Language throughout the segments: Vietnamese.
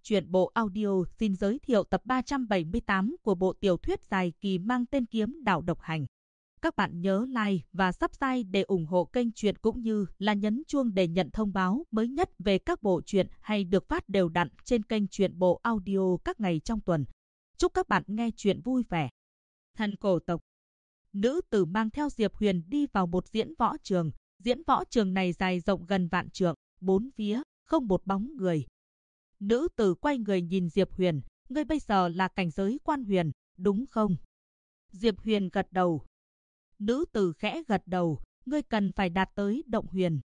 Truyện bộ audio xin giới thiệu tập 378 của bộ tiểu thuyết dài kỳ mang tên Kiếm Đạo Độc Hành. Các bạn nhớ like và subscribe để ủng hộ kênh truyện cũng như là nhấn chuông để nhận thông báo mới nhất về các bộ truyện hay được phát đều đặn trên kênh truyện bộ audio các ngày trong tuần. Chúc các bạn nghe truyện vui vẻ. Thần cổ tộc. Nữ tử mang theo Diệp Huyền đi vào một diễn võ trường. Diễn võ trường này dài rộng gần vạn trượng, bốn phía không một bóng người. Nữ tử quay người nhìn Diệp Huyền, ngươi bây giờ là cảnh giới quan huyền, đúng không? Diệp Huyền gật đầu. Nữ tử khẽ gật đầu, ngươi cần phải đạt tới động huyền.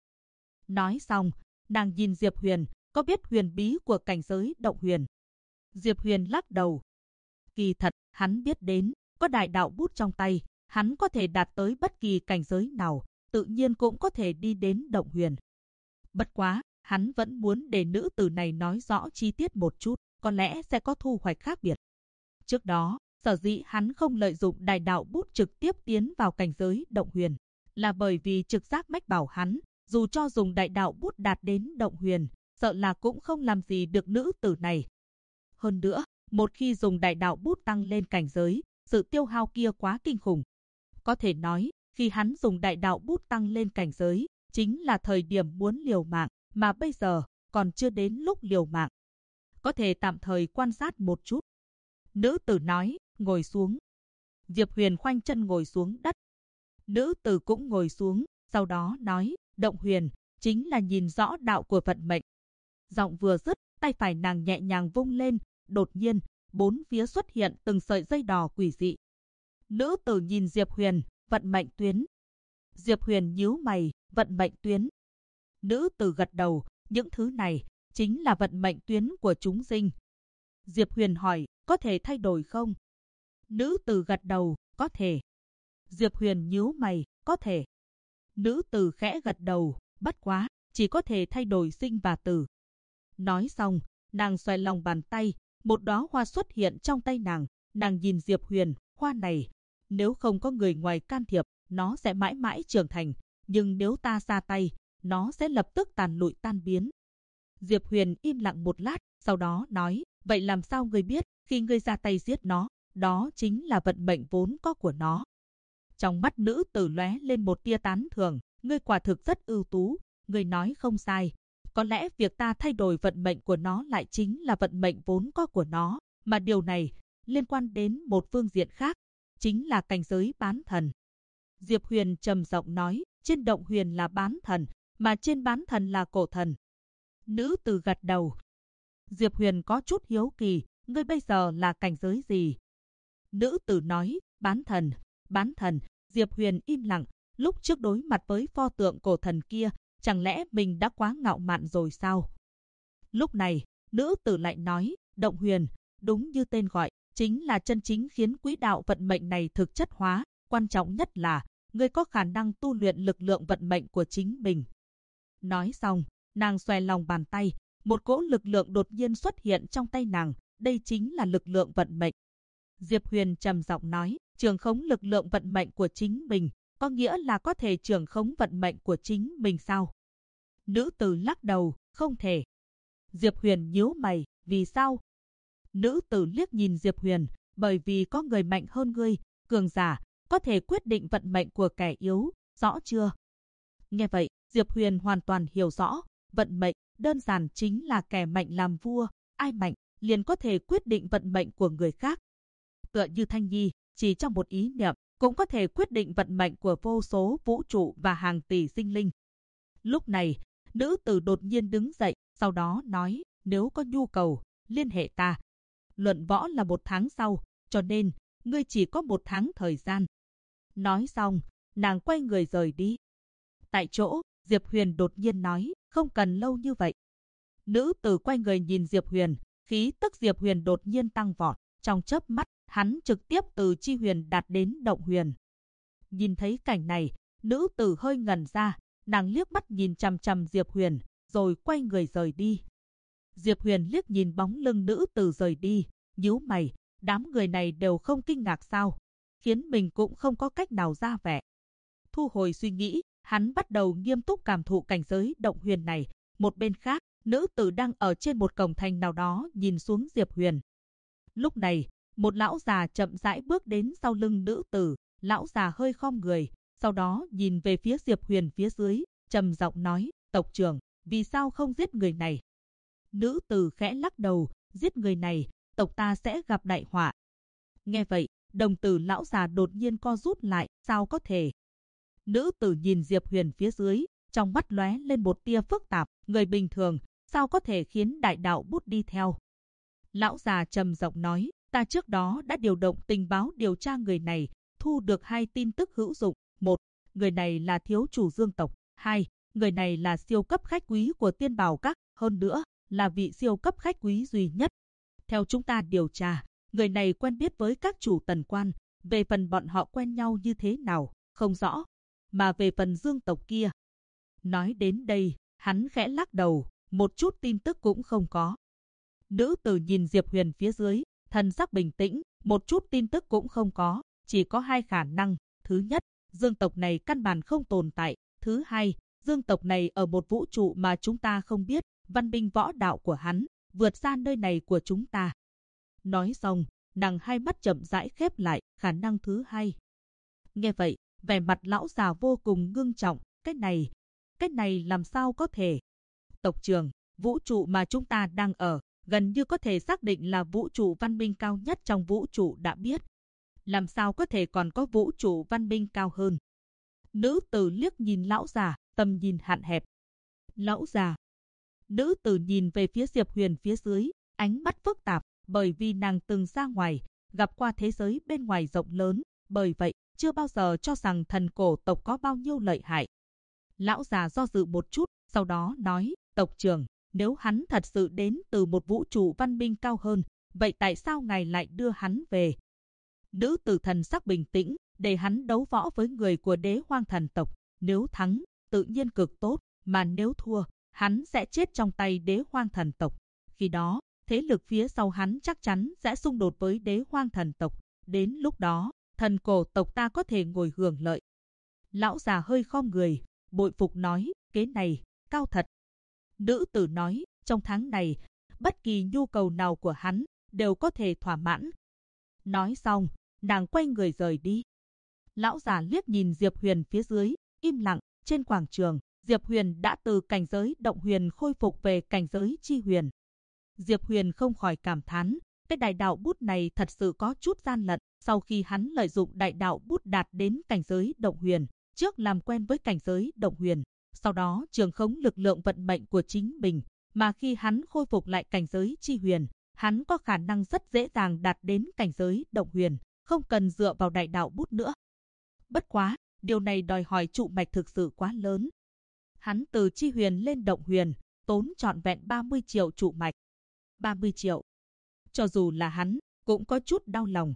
Nói xong, nàng nhìn Diệp Huyền, có biết huyền bí của cảnh giới động huyền? Diệp Huyền lắc đầu. Kỳ thật, hắn biết đến, có đại đạo bút trong tay, hắn có thể đạt tới bất kỳ cảnh giới nào, tự nhiên cũng có thể đi đến động huyền. Bất quá, hắn vẫn muốn để nữ tử này nói rõ chi tiết một chút, có lẽ sẽ có thu hoạch khác biệt. Trước đó, sở dĩ hắn không lợi dụng đại đạo bút trực tiếp tiến vào cảnh giới động huyền, là bởi vì trực giác mách bảo hắn, dù cho dùng đại đạo bút đạt đến động huyền, sợ là cũng không làm gì được nữ tử này. Hơn nữa, một khi dùng đại đạo bút tăng lên cảnh giới, sự tiêu hao kia quá kinh khủng. Có thể nói, khi hắn dùng đại đạo bút tăng lên cảnh giới, chính là thời điểm muốn liều mạng, mà bây giờ còn chưa đến lúc liều mạng. Có thể tạm thời quan sát một chút. Nữ tử nói, ngồi xuống. Diệp Huyền khoanh chân ngồi xuống đất. Nữ tử cũng ngồi xuống, sau đó nói, động huyền, chính là nhìn rõ đạo của vận mệnh. Giọng vừa dứt, tay phải nàng nhẹ nhàng vung lên, đột nhiên, bốn phía xuất hiện từng sợi dây đỏ quỷ dị. Nữ tử nhìn Diệp Huyền, vận mệnh tuyến. Diệp Huyền nhíu mày, vận mệnh tuyến. Nữ tử gật đầu, những thứ này chính là vận mệnh tuyến của chúng sinh. Diệp Huyền hỏi, có thể thay đổi không? Nữ tử gật đầu, có thể. Diệp Huyền nhíu mày, có thể. Nữ tử khẽ gật đầu, bất quá, chỉ có thể thay đổi sinh và tử. Nói xong, nàng xoay lòng bàn tay, một đóa hoa xuất hiện trong tay nàng. Nàng nhìn Diệp Huyền, hoa này, nếu không có người ngoài can thiệp, nó sẽ mãi mãi trưởng thành, nhưng nếu ta ra tay, nó sẽ lập tức tàn lụi tan biến. Diệp Huyền im lặng một lát, sau đó nói, vậy làm sao ngươi biết, khi ngươi ra tay giết nó, đó chính là vận mệnh vốn có của nó. Trong mắt nữ tử lóe lên một tia tán thưởng, ngươi quả thực rất ưu tú, ngươi nói không sai. Có lẽ việc ta thay đổi vận mệnh của nó lại chính là vận mệnh vốn có của nó, mà điều này liên quan đến một phương diện khác, chính là cảnh giới bán thần. Diệp Huyền trầm giọng nói, trên động huyền là bán thần, mà trên bán thần là cổ thần. Nữ tử gật đầu. Diệp Huyền có chút hiếu kỳ, ngươi bây giờ là cảnh giới gì? Nữ tử nói, bán thần, bán thần. Diệp Huyền im lặng, lúc trước đối mặt với pho tượng cổ thần kia, chẳng lẽ mình đã quá ngạo mạn rồi sao? Lúc này, nữ tử lại nói, động huyền, đúng như tên gọi, chính là chân chính khiến quỹ đạo vận mệnh này thực chất hóa, quan trọng nhất là, ngươi có khả năng tu luyện lực lượng vận mệnh của chính mình. Nói xong, nàng xòe lòng bàn tay, một cỗ lực lượng đột nhiên xuất hiện trong tay nàng, đây chính là lực lượng vận mệnh. Diệp Huyền trầm giọng nói, trường khống lực lượng vận mệnh của chính mình, có nghĩa là có thể trường khống vận mệnh của chính mình sao? Nữ tử lắc đầu, không thể. Diệp Huyền nhíu mày, vì sao? Nữ tử liếc nhìn Diệp Huyền, bởi vì có người mạnh hơn ngươi, cường giả, có thể quyết định vận mệnh của kẻ yếu, rõ chưa? Nghe vậy, Diệp Huyền hoàn toàn hiểu rõ, vận mệnh đơn giản chính là kẻ mạnh làm vua, ai mạnh liền có thể quyết định vận mệnh của người khác. Tựa như Thanh Nhi, chỉ trong một ý niệm cũng có thể quyết định vận mệnh của vô số vũ trụ và hàng tỷ sinh linh. Lúc này, nữ tử đột nhiên đứng dậy, sau đó nói, nếu có nhu cầu, liên hệ ta. Luận võ là 1 tháng sau, cho nên, ngươi chỉ có 1 tháng thời gian. Nói xong, nàng quay người rời đi. Tại chỗ, Diệp Huyền đột nhiên nói, không cần lâu như vậy. Nữ tử quay người nhìn Diệp Huyền, khí tức Diệp Huyền đột nhiên tăng vọt, trong chớp mắt, hắn trực tiếp từ chi huyền đạt đến động huyền. Nhìn thấy cảnh này, nữ tử hơi ngẩn ra, nàng liếc mắt nhìn chằm chằm Diệp Huyền, rồi quay người rời đi. Diệp Huyền liếc nhìn bóng lưng nữ tử rời đi, nhíu mày, đám người này đều không kinh ngạc sao, khiến mình cũng không có cách nào ra vẻ. Thu hồi suy nghĩ, hắn bắt đầu nghiêm túc cảm thụ cảnh giới động huyền này. Một bên khác, Nữ tử đang ở trên một cổng thành nào đó nhìn xuống Diệp Huyền. Lúc này, một lão già chậm rãi bước đến sau lưng nữ tử. Lão già hơi khom người, sau đó nhìn về phía Diệp Huyền phía dưới, trầm giọng nói, tộc trưởng, vì sao không giết người này? Nữ tử khẽ lắc đầu, giết người này, tộc ta sẽ gặp đại họa. Nghe vậy, đồng tử lão già đột nhiên co rút lại, sao có thể? Nữ tử nhìn Diệp Huyền phía dưới, trong mắt lóe lên một tia phức tạp, người bình thường, sao có thể khiến đại đạo bút đi theo? Lão già trầm giọng nói, ta trước đó đã điều động tình báo điều tra người này, thu được 2 tin tức hữu dụng. 1. Người này là thiếu chủ Dương tộc. 2. Người này là siêu cấp khách quý của Tiên Bảo Các, hơn nữa, là vị siêu cấp khách quý duy nhất. Theo chúng ta điều tra, người này quen biết với các chủ tần quan, về phần bọn họ quen nhau như thế nào, không rõ. Mà về phần Dương tộc kia. Nói đến đây, hắn khẽ lắc đầu, một chút tin tức cũng không có. Nữ tử nhìn Diệp Huyền phía dưới, thần sắc bình tĩnh, một chút tin tức cũng không có, chỉ có 2 khả năng. Thứ nhất, Dương tộc này căn bản không tồn tại. Thứ hai, Dương tộc này ở một vũ trụ mà chúng ta không biết, văn minh võ đạo của hắn vượt xa nơi này của chúng ta. Nói xong, nàng hai mắt chậm rãi khép lại, khả năng thứ hai. Nghe vậy, vẻ mặt lão già vô cùng ngưng trọng, cái này làm sao có thể? Tộc trưởng, vũ trụ mà chúng ta đang ở, gần như có thể xác định là vũ trụ văn minh cao nhất trong vũ trụ đã biết. Làm sao có thể còn có vũ trụ văn minh cao hơn? Nữ tử liếc nhìn lão già, tầm nhìn hạn hẹp. Lão già. Nữ tử nhìn về phía Diệp Huyền phía dưới, ánh mắt phức tạp, bởi vì nàng từng ra ngoài, gặp qua thế giới bên ngoài rộng lớn, bởi vậy, chưa bao giờ cho rằng thần cổ tộc có bao nhiêu lợi hại. Lão già do dự một chút, sau đó nói, tộc trưởng, nếu hắn thật sự đến từ một vũ trụ văn minh cao hơn, vậy tại sao ngài lại đưa hắn về? Nữ tử thần sắc bình tĩnh, để hắn đấu võ với người của Đế Hoang thần tộc. Nếu thắng, tự nhiên cực tốt, mà nếu thua, hắn sẽ chết trong tay Đế Hoang thần tộc. Khi đó, thế lực phía sau hắn chắc chắn sẽ xung đột với Đế Hoang thần tộc. Đến lúc đó, thần cổ tộc ta có thể ngồi hưởng lợi. Lão già hơi khom người, bội phục nói, kế này, cao thật. Nữ tử nói, trong tháng này, bất kỳ nhu cầu nào của hắn, đều có thể thỏa mãn. Nói xong, nàng quay người rời đi. Lão già liếc nhìn Diệp Huyền phía dưới, im lặng. Trên quảng trường, Diệp Huyền đã từ cảnh giới động huyền khôi phục về cảnh giới chi huyền. Diệp Huyền không khỏi cảm thán, cái đại đạo bút này thật sự có chút gian lận. Sau khi hắn lợi dụng đại đạo bút đạt đến cảnh giới động huyền, trước làm quen với cảnh giới động huyền, sau đó trường khống lực lượng vận mệnh của chính mình, mà khi hắn khôi phục lại cảnh giới chi huyền, hắn có khả năng rất dễ dàng đạt đến cảnh giới động huyền, không cần dựa vào đại đạo bút nữa. Bất quá, điều này đòi hỏi trụ mạch thực sự quá lớn. Hắn từ chi huyền lên động huyền, tốn trọn vẹn 30 triệu trụ mạch. 30 triệu. Cho dù là hắn, cũng có chút đau lòng.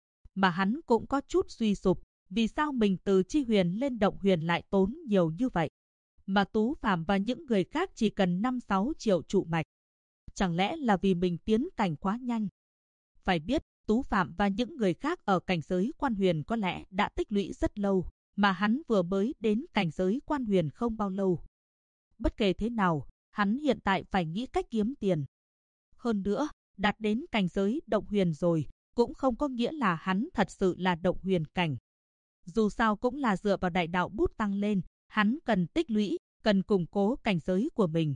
Mà hắn cũng có chút suy sụp, vì sao mình từ chi huyền lên động huyền lại tốn nhiều như vậy? Mà Tú Phàm và những người khác chỉ cần 5-6 triệu trụ mạch. Chẳng lẽ là vì mình tiến cảnh quá nhanh? Phải biết, Tú Phạm và những người khác ở cảnh giới quan huyền có lẽ đã tích lũy rất lâu, mà hắn vừa mới đến cảnh giới quan huyền không bao lâu. Bất kể thế nào, hắn hiện tại phải nghĩ cách kiếm tiền. Hơn nữa, đạt đến cảnh giới động huyền rồi, cũng không có nghĩa là hắn thật sự là động huyền cảnh. Dù sao cũng là dựa vào đại đạo bút tăng lên, hắn cần tích lũy, cần củng cố cảnh giới của mình.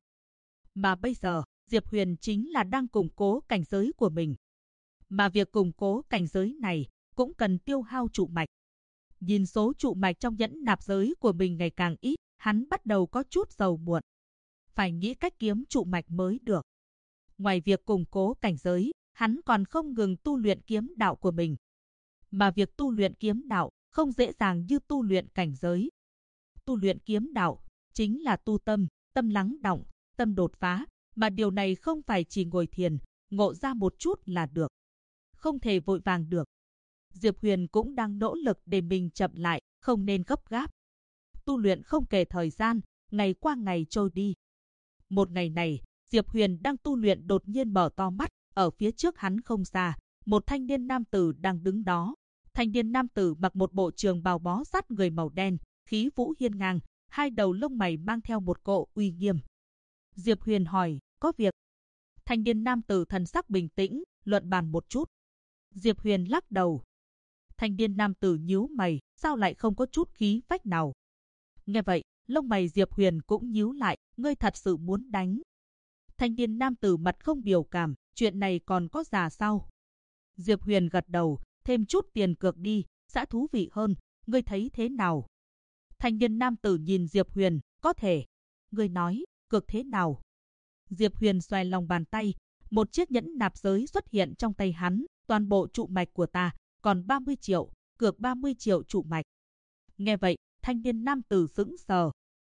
Mà bây giờ, Diệp Huyền chính là đang củng cố cảnh giới của mình. Mà việc củng cố cảnh giới này cũng cần tiêu hao trụ mạch. Nhìn số trụ mạch trong nhẫn nạp giới của mình ngày càng ít, hắn bắt đầu có chút sầu muộn. Phải nghĩ cách kiếm trụ mạch mới được. Ngoài việc củng cố cảnh giới, hắn còn không ngừng tu luyện kiếm đạo của mình. Mà việc tu luyện kiếm đạo không dễ dàng như tu luyện cảnh giới. Tu luyện kiếm đạo chính là tu tâm, tâm lắng đọng, tâm đột phá, mà điều này không phải chỉ ngồi thiền, ngộ ra một chút là được. Không thể vội vàng được. Diệp Huyền cũng đang nỗ lực để mình chậm lại, không nên gấp gáp. Tu luyện không kể thời gian, ngày qua ngày trôi đi. Một ngày này, Diệp Huyền đang tu luyện đột nhiên mở to mắt, ở phía trước hắn không xa, một thanh niên nam tử đang đứng đó. Thanh niên nam tử mặc một bộ trường bào bó sát người màu đen, khí vũ hiên ngang, hai đầu lông mày mang theo một cỗ uy nghiêm. Diệp Huyền hỏi, có việc. Thanh niên nam tử thần sắc bình tĩnh, luận bàn một chút. Diệp Huyền lắc đầu. Thanh niên nam tử nhíu mày, sao lại không có chút khí phách nào? Nghe vậy, lông mày Diệp Huyền cũng nhíu lại, ngươi thật sự muốn đánh. Thanh niên nam tử mặt không biểu cảm, chuyện này còn có già sao? Diệp Huyền gật đầu, thêm chút tiền cược đi, sẽ thú vị hơn, ngươi thấy thế nào? Thanh niên nam tử nhìn Diệp Huyền, có thể. Ngươi nói, cược thế nào? Diệp Huyền xoay lòng bàn tay, một chiếc nhẫn nạp giới xuất hiện trong tay hắn, toàn bộ trụ mạch của ta, còn 30 triệu, cược 30 triệu trụ mạch. Nghe vậy, thanh niên nam tử sững sờ.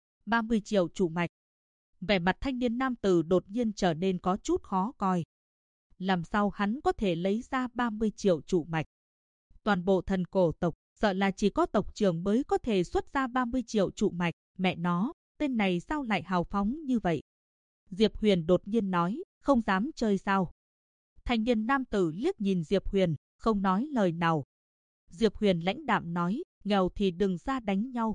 30 triệu trụ mạch. Vẻ mặt thanh niên nam tử đột nhiên trở nên có chút khó coi. Làm sao hắn có thể lấy ra 30 triệu trụ mạch? Toàn bộ thần cổ tộc, sợ là chỉ có tộc trưởng mới có thể xuất ra 30 triệu trụ mạch. Mẹ nó, tên này sao lại hào phóng như vậy? Diệp Huyền đột nhiên nói, không dám chơi sao? Thanh niên nam tử liếc nhìn Diệp Huyền, không nói lời nào. Diệp Huyền lãnh đạm nói, nghèo thì đừng ra đánh nhau.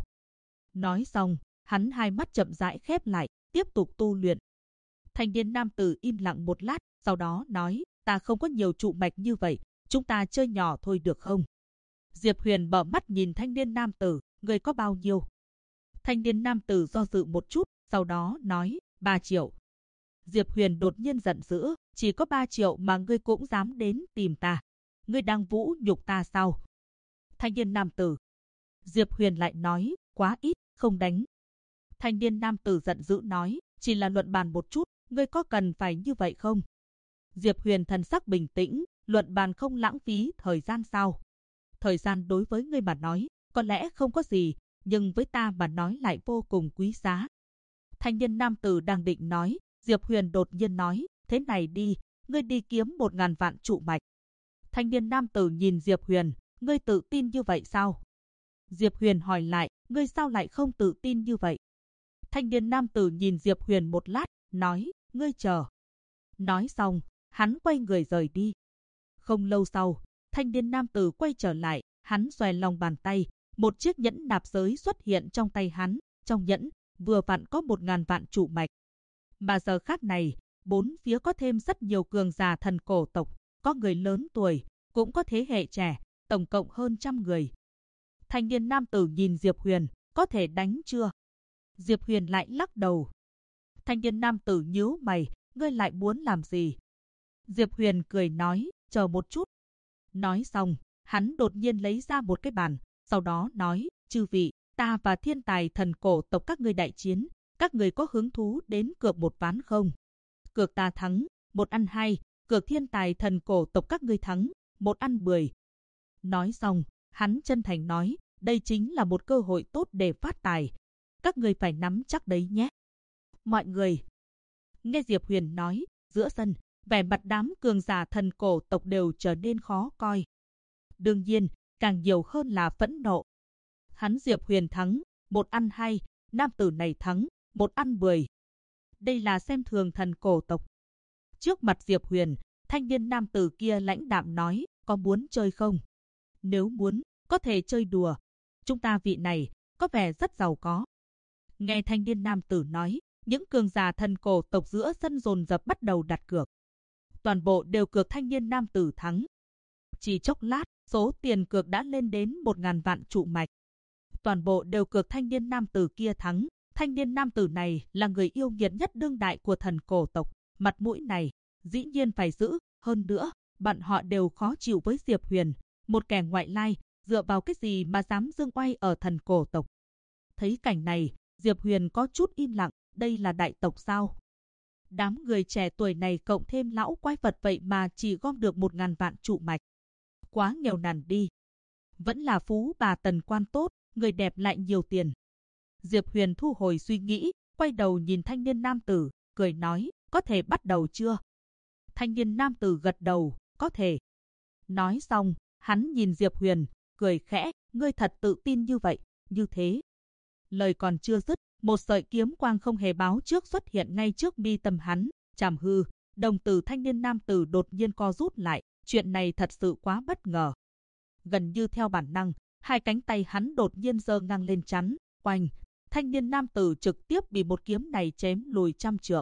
Nói xong, hắn hai mắt chậm rãi khép lại, tiếp tục tu luyện. Thanh niên nam tử im lặng một lát, sau đó nói, ta không có nhiều trụ mạch như vậy, chúng ta chơi nhỏ thôi được không? Diệp Huyền mở mắt nhìn thanh niên nam tử, người có bao nhiêu? Thanh niên nam tử do dự một chút, sau đó nói, 3 triệu. Diệp Huyền đột nhiên giận dữ, chỉ có 3 triệu mà ngươi cũng dám đến tìm ta. Ngươi đang vũ nhục ta sao? Thanh niên nam tử. Diệp Huyền lại nói, quá ít, không đánh. Thanh niên nam tử giận dữ nói, chỉ là luận bàn một chút, ngươi có cần phải như vậy không? Diệp Huyền thần sắc bình tĩnh, luận bàn không lãng phí thời gian sao? Thời gian đối với ngươi mà nói, có lẽ không có gì, nhưng với ta mà nói lại vô cùng quý giá. Thanh niên nam tử đang định nói, Diệp Huyền đột nhiên nói, thế này đi, ngươi đi kiếm 1.000 vạn trụ mạch. Thanh niên nam tử nhìn Diệp Huyền, ngươi tự tin như vậy sao? Diệp Huyền hỏi lại, ngươi sao lại không tự tin như vậy? Thanh niên nam tử nhìn Diệp Huyền một lát, nói, ngươi chờ. Nói xong, hắn quay người rời đi. Không lâu sau, thanh niên nam tử quay trở lại, hắn xòe lòng bàn tay, một chiếc nhẫn nạp giới xuất hiện trong tay hắn, trong nhẫn vừa vặn có 1.000 vạn trụ mạch. Mà giờ khắc này, bốn phía có thêm rất nhiều cường giả thần cổ tộc, có người lớn tuổi, cũng có thế hệ trẻ, tổng cộng hơn 100 người. Thanh niên nam tử nhìn Diệp Huyền, có thể đánh chưa? Diệp Huyền lại lắc đầu. Thanh niên nam tử nhíu mày, ngươi lại muốn làm gì? Diệp Huyền cười nói, chờ một chút. Nói xong, hắn đột nhiên lấy ra một cái bàn, sau đó nói, chư vị, ta và thiên tài thần cổ tộc các ngươi đại chiến, các người có hứng thú đến cược một ván không? Cược ta thắng, 1 ăn 2, cược thiên tài thần cổ tộc các ngươi thắng, 1 ăn 10. Nói xong, hắn chân thành nói, đây chính là một cơ hội tốt để phát tài. Các người phải nắm chắc đấy nhé. Mọi người. Nghe Diệp Huyền nói, giữa sân, vẻ mặt đám cường giả thần cổ tộc đều trở nên khó coi. Đương nhiên, càng nhiều hơn là phẫn nộ. Hắn Diệp Huyền thắng, 1 ăn 2, nam tử này thắng, 1 ăn 10. Đây là xem thường thần cổ tộc. Trước mặt Diệp Huyền, thanh niên nam tử kia lãnh đạm nói, có muốn chơi không? Nếu muốn, có thể chơi đùa. Chúng ta vị này, có vẻ rất giàu có. Nghe thanh niên nam tử nói, những cường giả thần cổ tộc giữa sân dồn dập bắt đầu đặt cược. Toàn bộ đều cược thanh niên nam tử thắng. Chỉ chốc lát, số tiền cược đã lên đến 1.000 vạn trụ mạch. Toàn bộ đều cược thanh niên nam tử kia thắng. Thanh niên nam tử này là người yêu nghiệt nhất đương đại của thần cổ tộc. Mặt mũi này, dĩ nhiên phải giữ. Hơn nữa, bọn họ đều khó chịu với Diệp Huyền. Một kẻ ngoại lai, dựa vào cái gì mà dám dương oai ở thần cổ tộc. Thấy cảnh này, Diệp Huyền có chút im lặng. Đây là đại tộc sao? Đám người trẻ tuổi này cộng thêm lão quái vật vậy mà chỉ gom được 1.000 vạn trụ mạch. Quá nghèo nàn đi. Vẫn là phú bà tần quan tốt, người đẹp lại nhiều tiền. Diệp Huyền thu hồi suy nghĩ, quay đầu nhìn thanh niên nam tử, cười nói, có thể bắt đầu chưa? Thanh niên nam tử gật đầu, có thể. Nói xong, hắn nhìn Diệp Huyền, cười khẽ, ngươi thật tự tin như vậy, như thế. Lời còn chưa dứt, một sợi kiếm quang không hề báo trước xuất hiện ngay trước mi tâm hắn, chàm hư, đồng tử thanh niên nam tử đột nhiên co rút lại, chuyện này thật sự quá bất ngờ. Gần như theo bản năng, hai cánh tay hắn đột nhiên giơ ngang lên chắn, oanh, thanh niên nam tử trực tiếp bị một kiếm này chém lùi 100 trượng.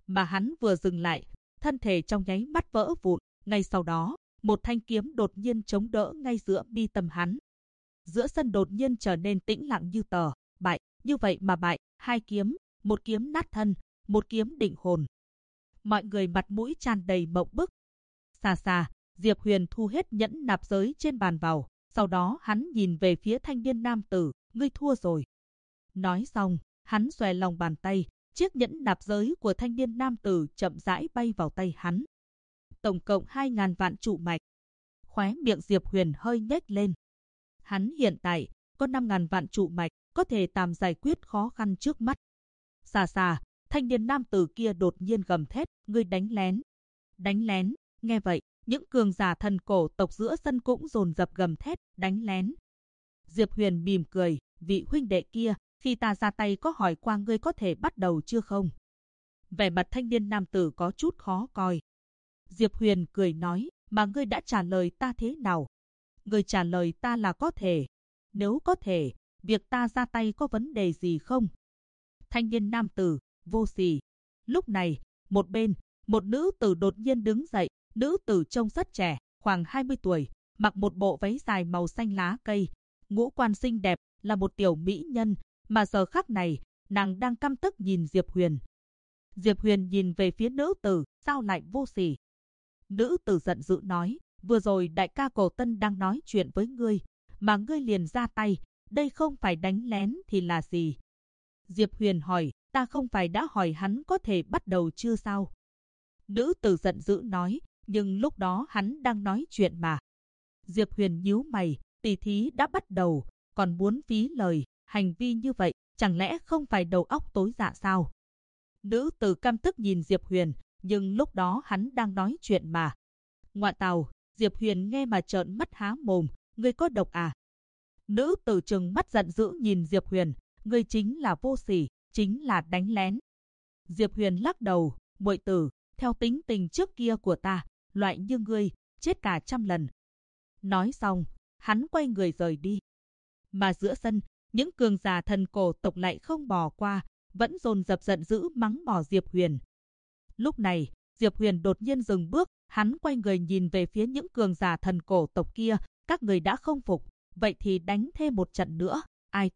Mà hắn vừa dừng lại, thân thể trong nháy mắt vỡ vụn, ngay sau đó, một thanh kiếm đột nhiên chống đỡ ngay giữa mi tâm hắn. Giữa sân đột nhiên trở nên tĩnh lặng như tờ, bại, như vậy mà bại, hai kiếm, một kiếm nát thân, một kiếm định hồn. Mọi người mặt mũi tràn đầy mộng bức. Xa xa, Diệp Huyền thu hết nhẫn nạp giới trên bàn vào, sau đó hắn nhìn về phía thanh niên nam tử, ngươi thua rồi. Nói xong, hắn xòe lòng bàn tay, chiếc nhẫn nạp giới của thanh niên nam tử chậm rãi bay vào tay hắn. Tổng cộng 2.000 vạn trụ mạch. Khóe miệng Diệp Huyền hơi nhếch lên. Hắn hiện tại có 5.000 vạn trụ mạch, có thể tạm giải quyết khó khăn trước mắt. Xa xa, thanh niên nam tử kia đột nhiên gầm thét, ngươi đánh lén. Đánh lén, nghe vậy, những cường giả thần cổ tộc giữa sân cũng dồn dập gầm thét, đánh lén. Diệp Huyền mỉm cười, vị huynh đệ kia, khi ta ra tay có hỏi qua ngươi có thể bắt đầu chưa không? Vẻ mặt thanh niên nam tử có chút khó coi. Diệp Huyền cười nói, mà ngươi đã trả lời ta thế nào? Ngươi trả lời ta là có thể. Nếu có thể, việc ta ra tay có vấn đề gì không? Thanh niên nam tử, vô sỉ. Lúc này, một bên, một nữ tử đột nhiên đứng dậy, nữ tử trông rất trẻ, khoảng 20 tuổi, mặc một bộ váy dài màu xanh lá cây, ngũ quan xinh đẹp, là một tiểu mỹ nhân, mà giờ khắc này, nàng đang căm tức nhìn Diệp Huyền. Diệp Huyền nhìn về phía nữ tử, sao lại vô sỉ? Nữ tử giận dữ nói, vừa rồi đại ca Cổ Tân đang nói chuyện với ngươi, mà ngươi liền ra tay, đây không phải đánh lén thì là gì? Diệp Huyền hỏi, ta không phải đã hỏi hắn có thể bắt đầu chưa sao? Nữ tử giận dữ nói, nhưng lúc đó hắn đang nói chuyện mà. Diệp Huyền nhíu mày, tỷ thí đã bắt đầu, còn muốn phí lời, hành vi như vậy, chẳng lẽ không phải đầu óc tối dạ sao? Nữ tử căm tức nhìn Diệp Huyền, nhưng lúc đó hắn đang nói chuyện mà. Ngoạ tào, Diệp Huyền nghe mà trợn mắt há mồm, ngươi có độc à? Nữ tử trừng mắt giận dữ nhìn Diệp Huyền, ngươi chính là vô sỉ, chính là đánh lén. Diệp Huyền lắc đầu, muội tử, theo tính tình trước kia của ta, loại như ngươi, chết cả 100 lần. Nói xong, hắn quay người rời đi. Mà giữa sân, những cường giả thần cổ tộc lại không bỏ qua, vẫn dồn dập giận dữ mắng mỏ Diệp Huyền. Lúc này, Diệp Huyền đột nhiên dừng bước, hắn quay người nhìn về phía những cường giả thần cổ tộc kia, các người đã không phục, vậy thì đánh thêm một trận nữa, ai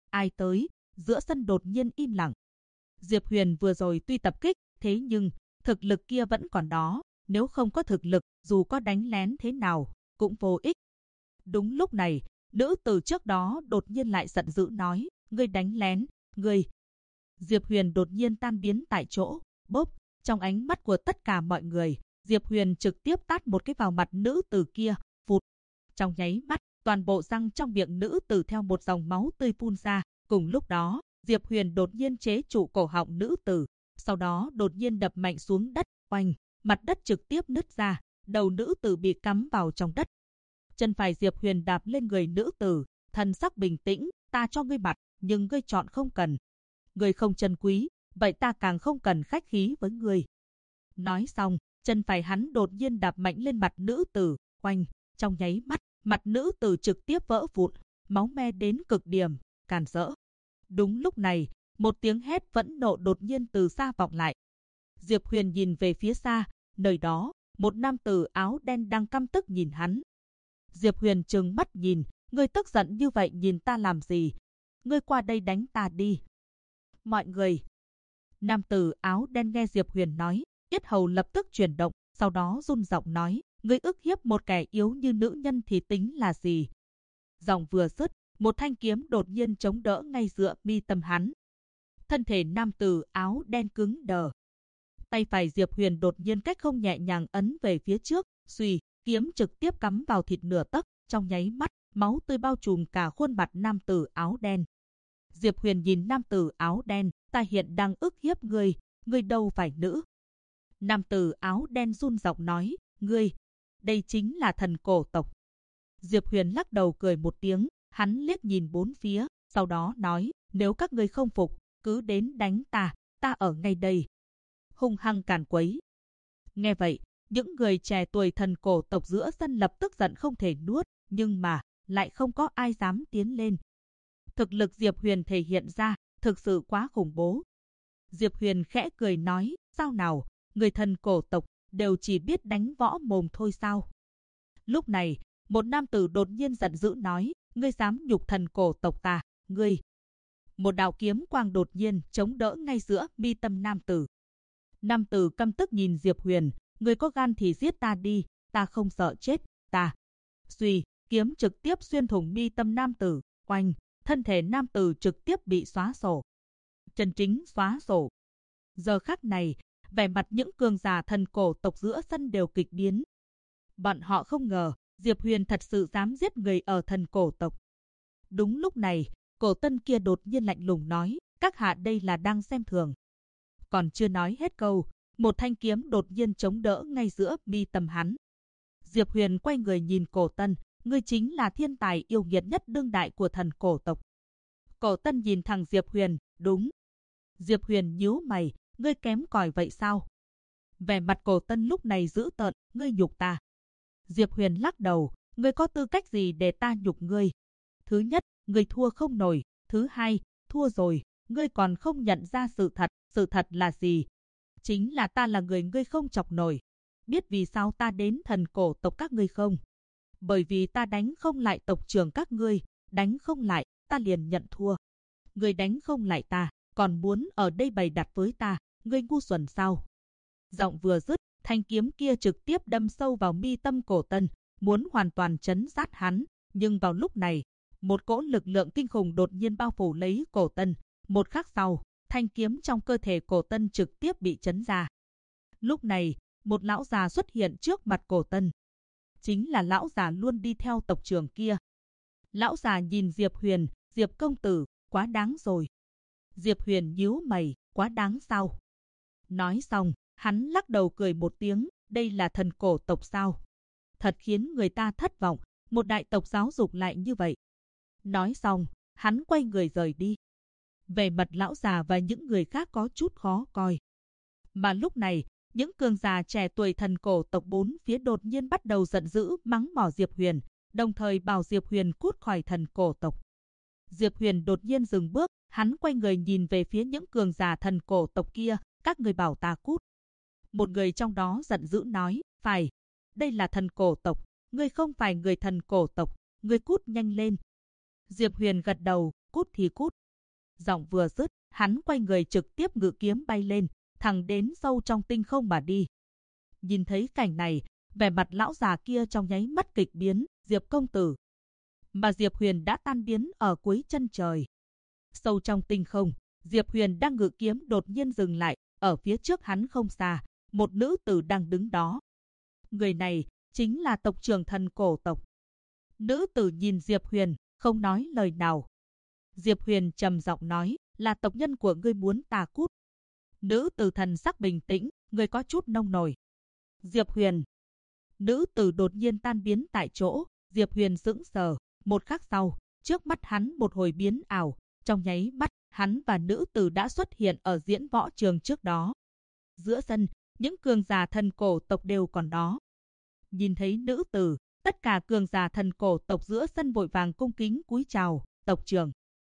tới, giữa sân đột nhiên im lặng. Diệp Huyền vừa rồi tuy tập kích, thế nhưng thực lực kia vẫn còn đó, nếu không có thực lực, dù có đánh lén thế nào, cũng vô ích. Đúng lúc này, nữ tử trước đó đột nhiên lại giận dữ nói, ngươi đánh lén, ngươi. Diệp Huyền đột nhiên tan biến tại chỗ, bốp, trong ánh mắt của tất cả mọi người, Diệp Huyền trực tiếp tát một cái vào mặt nữ tử kia, phụt. Trong nháy mắt, toàn bộ răng trong miệng nữ tử theo một dòng máu tươi phun ra. Cùng lúc đó, Diệp Huyền đột nhiên chế trụ cổ họng nữ tử, sau đó đột nhiên đập mạnh xuống đất, oanh, mặt đất trực tiếp nứt ra, đầu nữ tử bị cắm vào trong đất. Chân phải Diệp Huyền đạp lên người nữ tử, thần sắc bình tĩnh, ta cho ngươi mặt, nhưng ngươi chọn không cần. Ngươi không trân quý, vậy ta càng không cần khách khí với ngươi. Nói xong, chân phải hắn đột nhiên đạp mạnh lên mặt nữ tử, oanh, trong nháy mắt, mặt nữ tử trực tiếp vỡ vụn, máu me đến cực điểm, càn rỡ. Đúng lúc này, một tiếng hét phẫn nộ đột nhiên từ xa vọng lại. Diệp Huyền nhìn về phía xa, nơi đó, một nam tử áo đen đang căm tức nhìn hắn. Diệp Huyền trừng mắt nhìn, ngươi tức giận như vậy nhìn ta làm gì? Ngươi qua đây đánh ta đi. Mọi người. Nam tử áo đen nghe Diệp Huyền nói, yết hầu lập tức chuyển động, sau đó run giọng nói, ngươi ức hiếp một kẻ yếu như nữ nhân thì tính là gì? Giọng vừa dứt, một thanh kiếm đột nhiên chống đỡ ngay giữa mi tâm hắn. Thân thể nam tử áo đen cứng đờ. Tay phải Diệp Huyền đột nhiên cách không nhẹ nhàng ấn về phía trước, suy, kiếm trực tiếp cắm vào thịt nửa tấc, trong nháy mắt, máu tươi bao trùm cả khuôn mặt nam tử áo đen. Diệp Huyền nhìn nam tử áo đen, ta hiện đang ức hiếp ngươi, ngươi đâu phải nữ. Nam tử áo đen run giọng nói, ngươi, đây chính là thần cổ tộc. Diệp Huyền lắc đầu cười một tiếng, hắn liếc nhìn bốn phía, sau đó nói, nếu các ngươi không phục, cứ đến đánh ta, ta ở ngay đây. Hung hăng càn quấy. Nghe vậy, những người trẻ tuổi thần cổ tộc giữa sân lập tức giận không thể nuốt, nhưng mà, lại không có ai dám tiến lên. Thực lực Diệp Huyền thể hiện ra, thực sự quá khủng bố. Diệp Huyền khẽ cười nói, Sao nào, người thần cổ tộc đều chỉ biết đánh võ mồm thôi sao? Lúc này, một nam tử đột nhiên giận dữ nói, ngươi dám nhục thần cổ tộc ta, ngươi. Một đạo kiếm quang đột nhiên chống đỡ ngay giữa mi tâm nam tử. Nam tử căm tức nhìn Diệp Huyền, ngươi có gan thì giết ta đi, ta không sợ chết, ta. Suy, kiếm trực tiếp xuyên thủng mi tâm nam tử, oanh, thân thể nam tử trực tiếp bị xóa sổ. Chân chính xóa sổ. Giờ khắc này, vẻ mặt những cường giả thần cổ tộc giữa sân đều kịch biến. Bọn họ không ngờ, Diệp Huyền thật sự dám giết người ở thần cổ tộc. Đúng lúc này, cổ tân kia đột nhiên lạnh lùng nói, các hạ đây là đang xem thường. Còn chưa nói hết câu, một thanh kiếm đột nhiên chống đỡ ngay giữa mi tâm hắn. Diệp Huyền quay người nhìn cổ tân, ngươi chính là thiên tài yêu nghiệt nhất đương đại của thần cổ tộc. Cổ tân nhìn thằng Diệp Huyền, đúng. Diệp Huyền nhíu mày, ngươi kém cỏi vậy sao? Vẻ mặt cổ tân lúc này dữ tợn, ngươi nhục ta. Diệp Huyền lắc đầu, ngươi có tư cách gì để ta nhục ngươi? Thứ nhất, ngươi thua không nổi. Thứ hai, thua rồi, ngươi còn không nhận ra sự thật là gì? Chính là ta là người ngươi không chọc nổi. Biết vì sao ta đến thần cổ tộc các ngươi không? Bởi vì ta đánh không lại tộc trưởng các ngươi, đánh không lại, ta liền nhận thua. Ngươi đánh không lại ta, còn muốn ở đây bày đặt với ta, ngươi ngu xuẩn sao? Giọng vừa dứt, thanh kiếm kia trực tiếp đâm sâu vào mi tâm cổ tân, muốn hoàn toàn trấn sát hắn. Nhưng vào lúc này, một cỗ lực lượng kinh khủng đột nhiên bao phủ lấy cổ tân. Một khắc sau, thanh kiếm trong cơ thể cổ tân trực tiếp bị chấn ra. Lúc này, một lão già xuất hiện trước mặt cổ tân. Chính là lão già luôn đi theo tộc trưởng kia. Lão già nhìn Diệp Huyền, Diệp công tử, quá đáng rồi. Diệp Huyền nhíu mày, quá đáng sao? Nói xong, hắn lắc đầu cười một tiếng, đây là thần cổ tộc sao? Thật khiến người ta thất vọng, một đại tộc giáo dục lại như vậy. Nói xong, hắn quay người rời đi. Về mặt lão già và những người khác có chút khó coi. Mà lúc này, những cường giả trẻ tuổi thần cổ tộc bốn phía đột nhiên bắt đầu giận dữ mắng mỏ Diệp Huyền, đồng thời bảo Diệp Huyền cút khỏi thần cổ tộc. Diệp Huyền đột nhiên dừng bước, hắn quay người nhìn về phía những cường giả thần cổ tộc kia, các người bảo ta cút. Một người trong đó giận dữ nói, phải, đây là thần cổ tộc, ngươi không phải người thần cổ tộc, ngươi cút nhanh lên. Diệp Huyền gật đầu, cút thì cút. Giọng vừa dứt, hắn quay người trực tiếp ngự kiếm bay lên, thẳng đến sâu trong tinh không mà đi. Nhìn thấy cảnh này, vẻ mặt lão già kia trong nháy mắt kịch biến, Diệp công tử. Mà Diệp Huyền đã tan biến ở cuối chân trời. Sâu trong tinh không, Diệp Huyền đang ngự kiếm đột nhiên dừng lại, ở phía trước hắn không xa, một nữ tử đang đứng đó. Người này chính là tộc trưởng thần cổ tộc. Nữ tử nhìn Diệp Huyền, không nói lời nào. Diệp Huyền trầm giọng nói, là tộc nhân của ngươi muốn ta cút. Nữ tử thần sắc bình tĩnh, ngươi có chút nông nổi. Diệp Huyền. Nữ tử đột nhiên tan biến tại chỗ, Diệp Huyền sững sờ, một khắc sau, trước mắt hắn một hồi biến ảo, trong nháy mắt, hắn và nữ tử đã xuất hiện ở diễn võ trường trước đó. Giữa sân, những cường giả thần cổ tộc đều còn đó. Nhìn thấy nữ tử, tất cả cường giả thần cổ tộc giữa sân vội vàng cung kính cúi chào, tộc trưởng.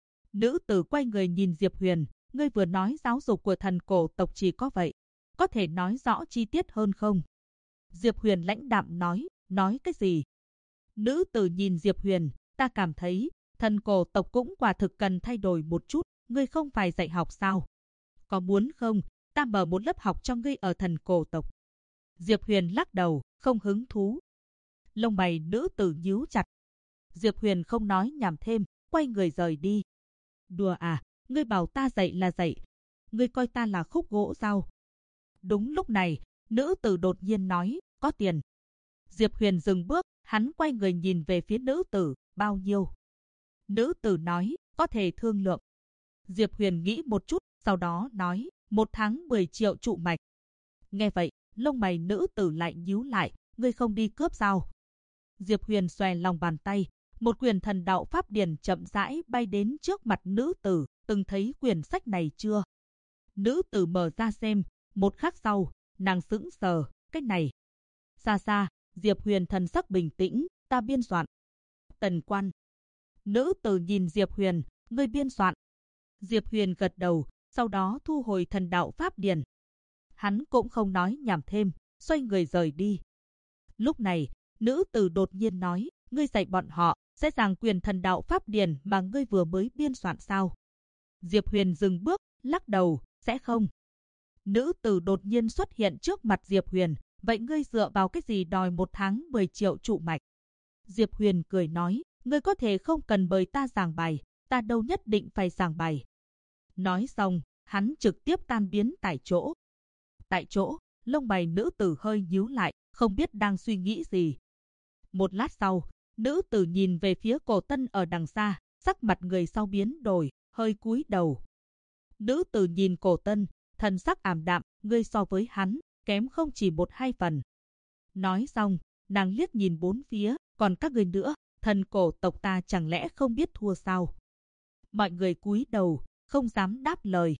Nữ tử quay người nhìn Diệp Huyền, ngươi vừa nói giáo dục của thần cổ tộc chỉ có vậy, có thể nói rõ chi tiết hơn không? Diệp Huyền lãnh đạm nói cái gì? Nữ tử nhìn Diệp Huyền, ta cảm thấy, thần cổ tộc cũng quả thực cần thay đổi một chút, ngươi không phải dạy học sao? Có muốn không, ta mở một lớp học cho ngươi ở thần cổ tộc. Diệp Huyền lắc đầu, không hứng thú. Lông mày nữ tử nhíu chặt. Diệp Huyền không nói nhảm thêm, quay người rời đi. Đùa à, ngươi bảo ta dạy là dạy, ngươi coi ta là khúc gỗ sao? Đúng lúc này, nữ tử đột nhiên nói, có tiền. Diệp Huyền dừng bước, hắn quay người nhìn về phía nữ tử, bao nhiêu? Nữ tử nói, có thể thương lượng. Diệp Huyền nghĩ một chút, sau đó nói, 1 tháng 10 triệu trụ mạch. Nghe vậy, lông mày nữ tử lại nhíu lại, ngươi không đi cướp sao? Diệp Huyền xòe lòng bàn tay, một quyển thần đạo pháp điển chậm rãi bay đến trước mặt nữ tử, từng thấy quyển sách này chưa? Nữ tử mở ra xem, một khắc sau, nàng sững sờ, cái này. Xa xa, Diệp Huyền thần sắc bình tĩnh, ta biên soạn. Tần Quan. Nữ tử nhìn Diệp Huyền, ngươi biên soạn. Diệp Huyền gật đầu, sau đó thu hồi thần đạo pháp điển. Hắn cũng không nói nhảm thêm, xoay người rời đi. Lúc này, nữ tử đột nhiên nói, ngươi dạy bọn họ sẽ giảng quyền thần đạo pháp điển mà ngươi vừa mới biên soạn sao? Diệp Huyền dừng bước, lắc đầu, sẽ không. Nữ tử đột nhiên xuất hiện trước mặt Diệp Huyền, vậy ngươi dựa vào cái gì đòi 1 tháng 10 triệu trụ mạch? Diệp Huyền cười nói, ngươi có thể không cần bởi ta giảng bài, ta đâu nhất định phải giảng bài. Nói xong, hắn trực tiếp tan biến tại chỗ. Tại chỗ, lông mày nữ tử hơi nhíu lại, không biết đang suy nghĩ gì. Một lát sau, nữ tử nhìn về phía Cổ Tân ở đằng xa, sắc mặt người sau biến đổi, hơi cúi đầu. Nữ tử nhìn Cổ Tân, thần sắc ảm đạm, ngươi so với hắn, kém không chỉ 1-2 phần. Nói xong, nàng liếc nhìn bốn phía, còn các người nữa, thần cổ tộc ta chẳng lẽ không biết thua sao? Mọi người cúi đầu, không dám đáp lời.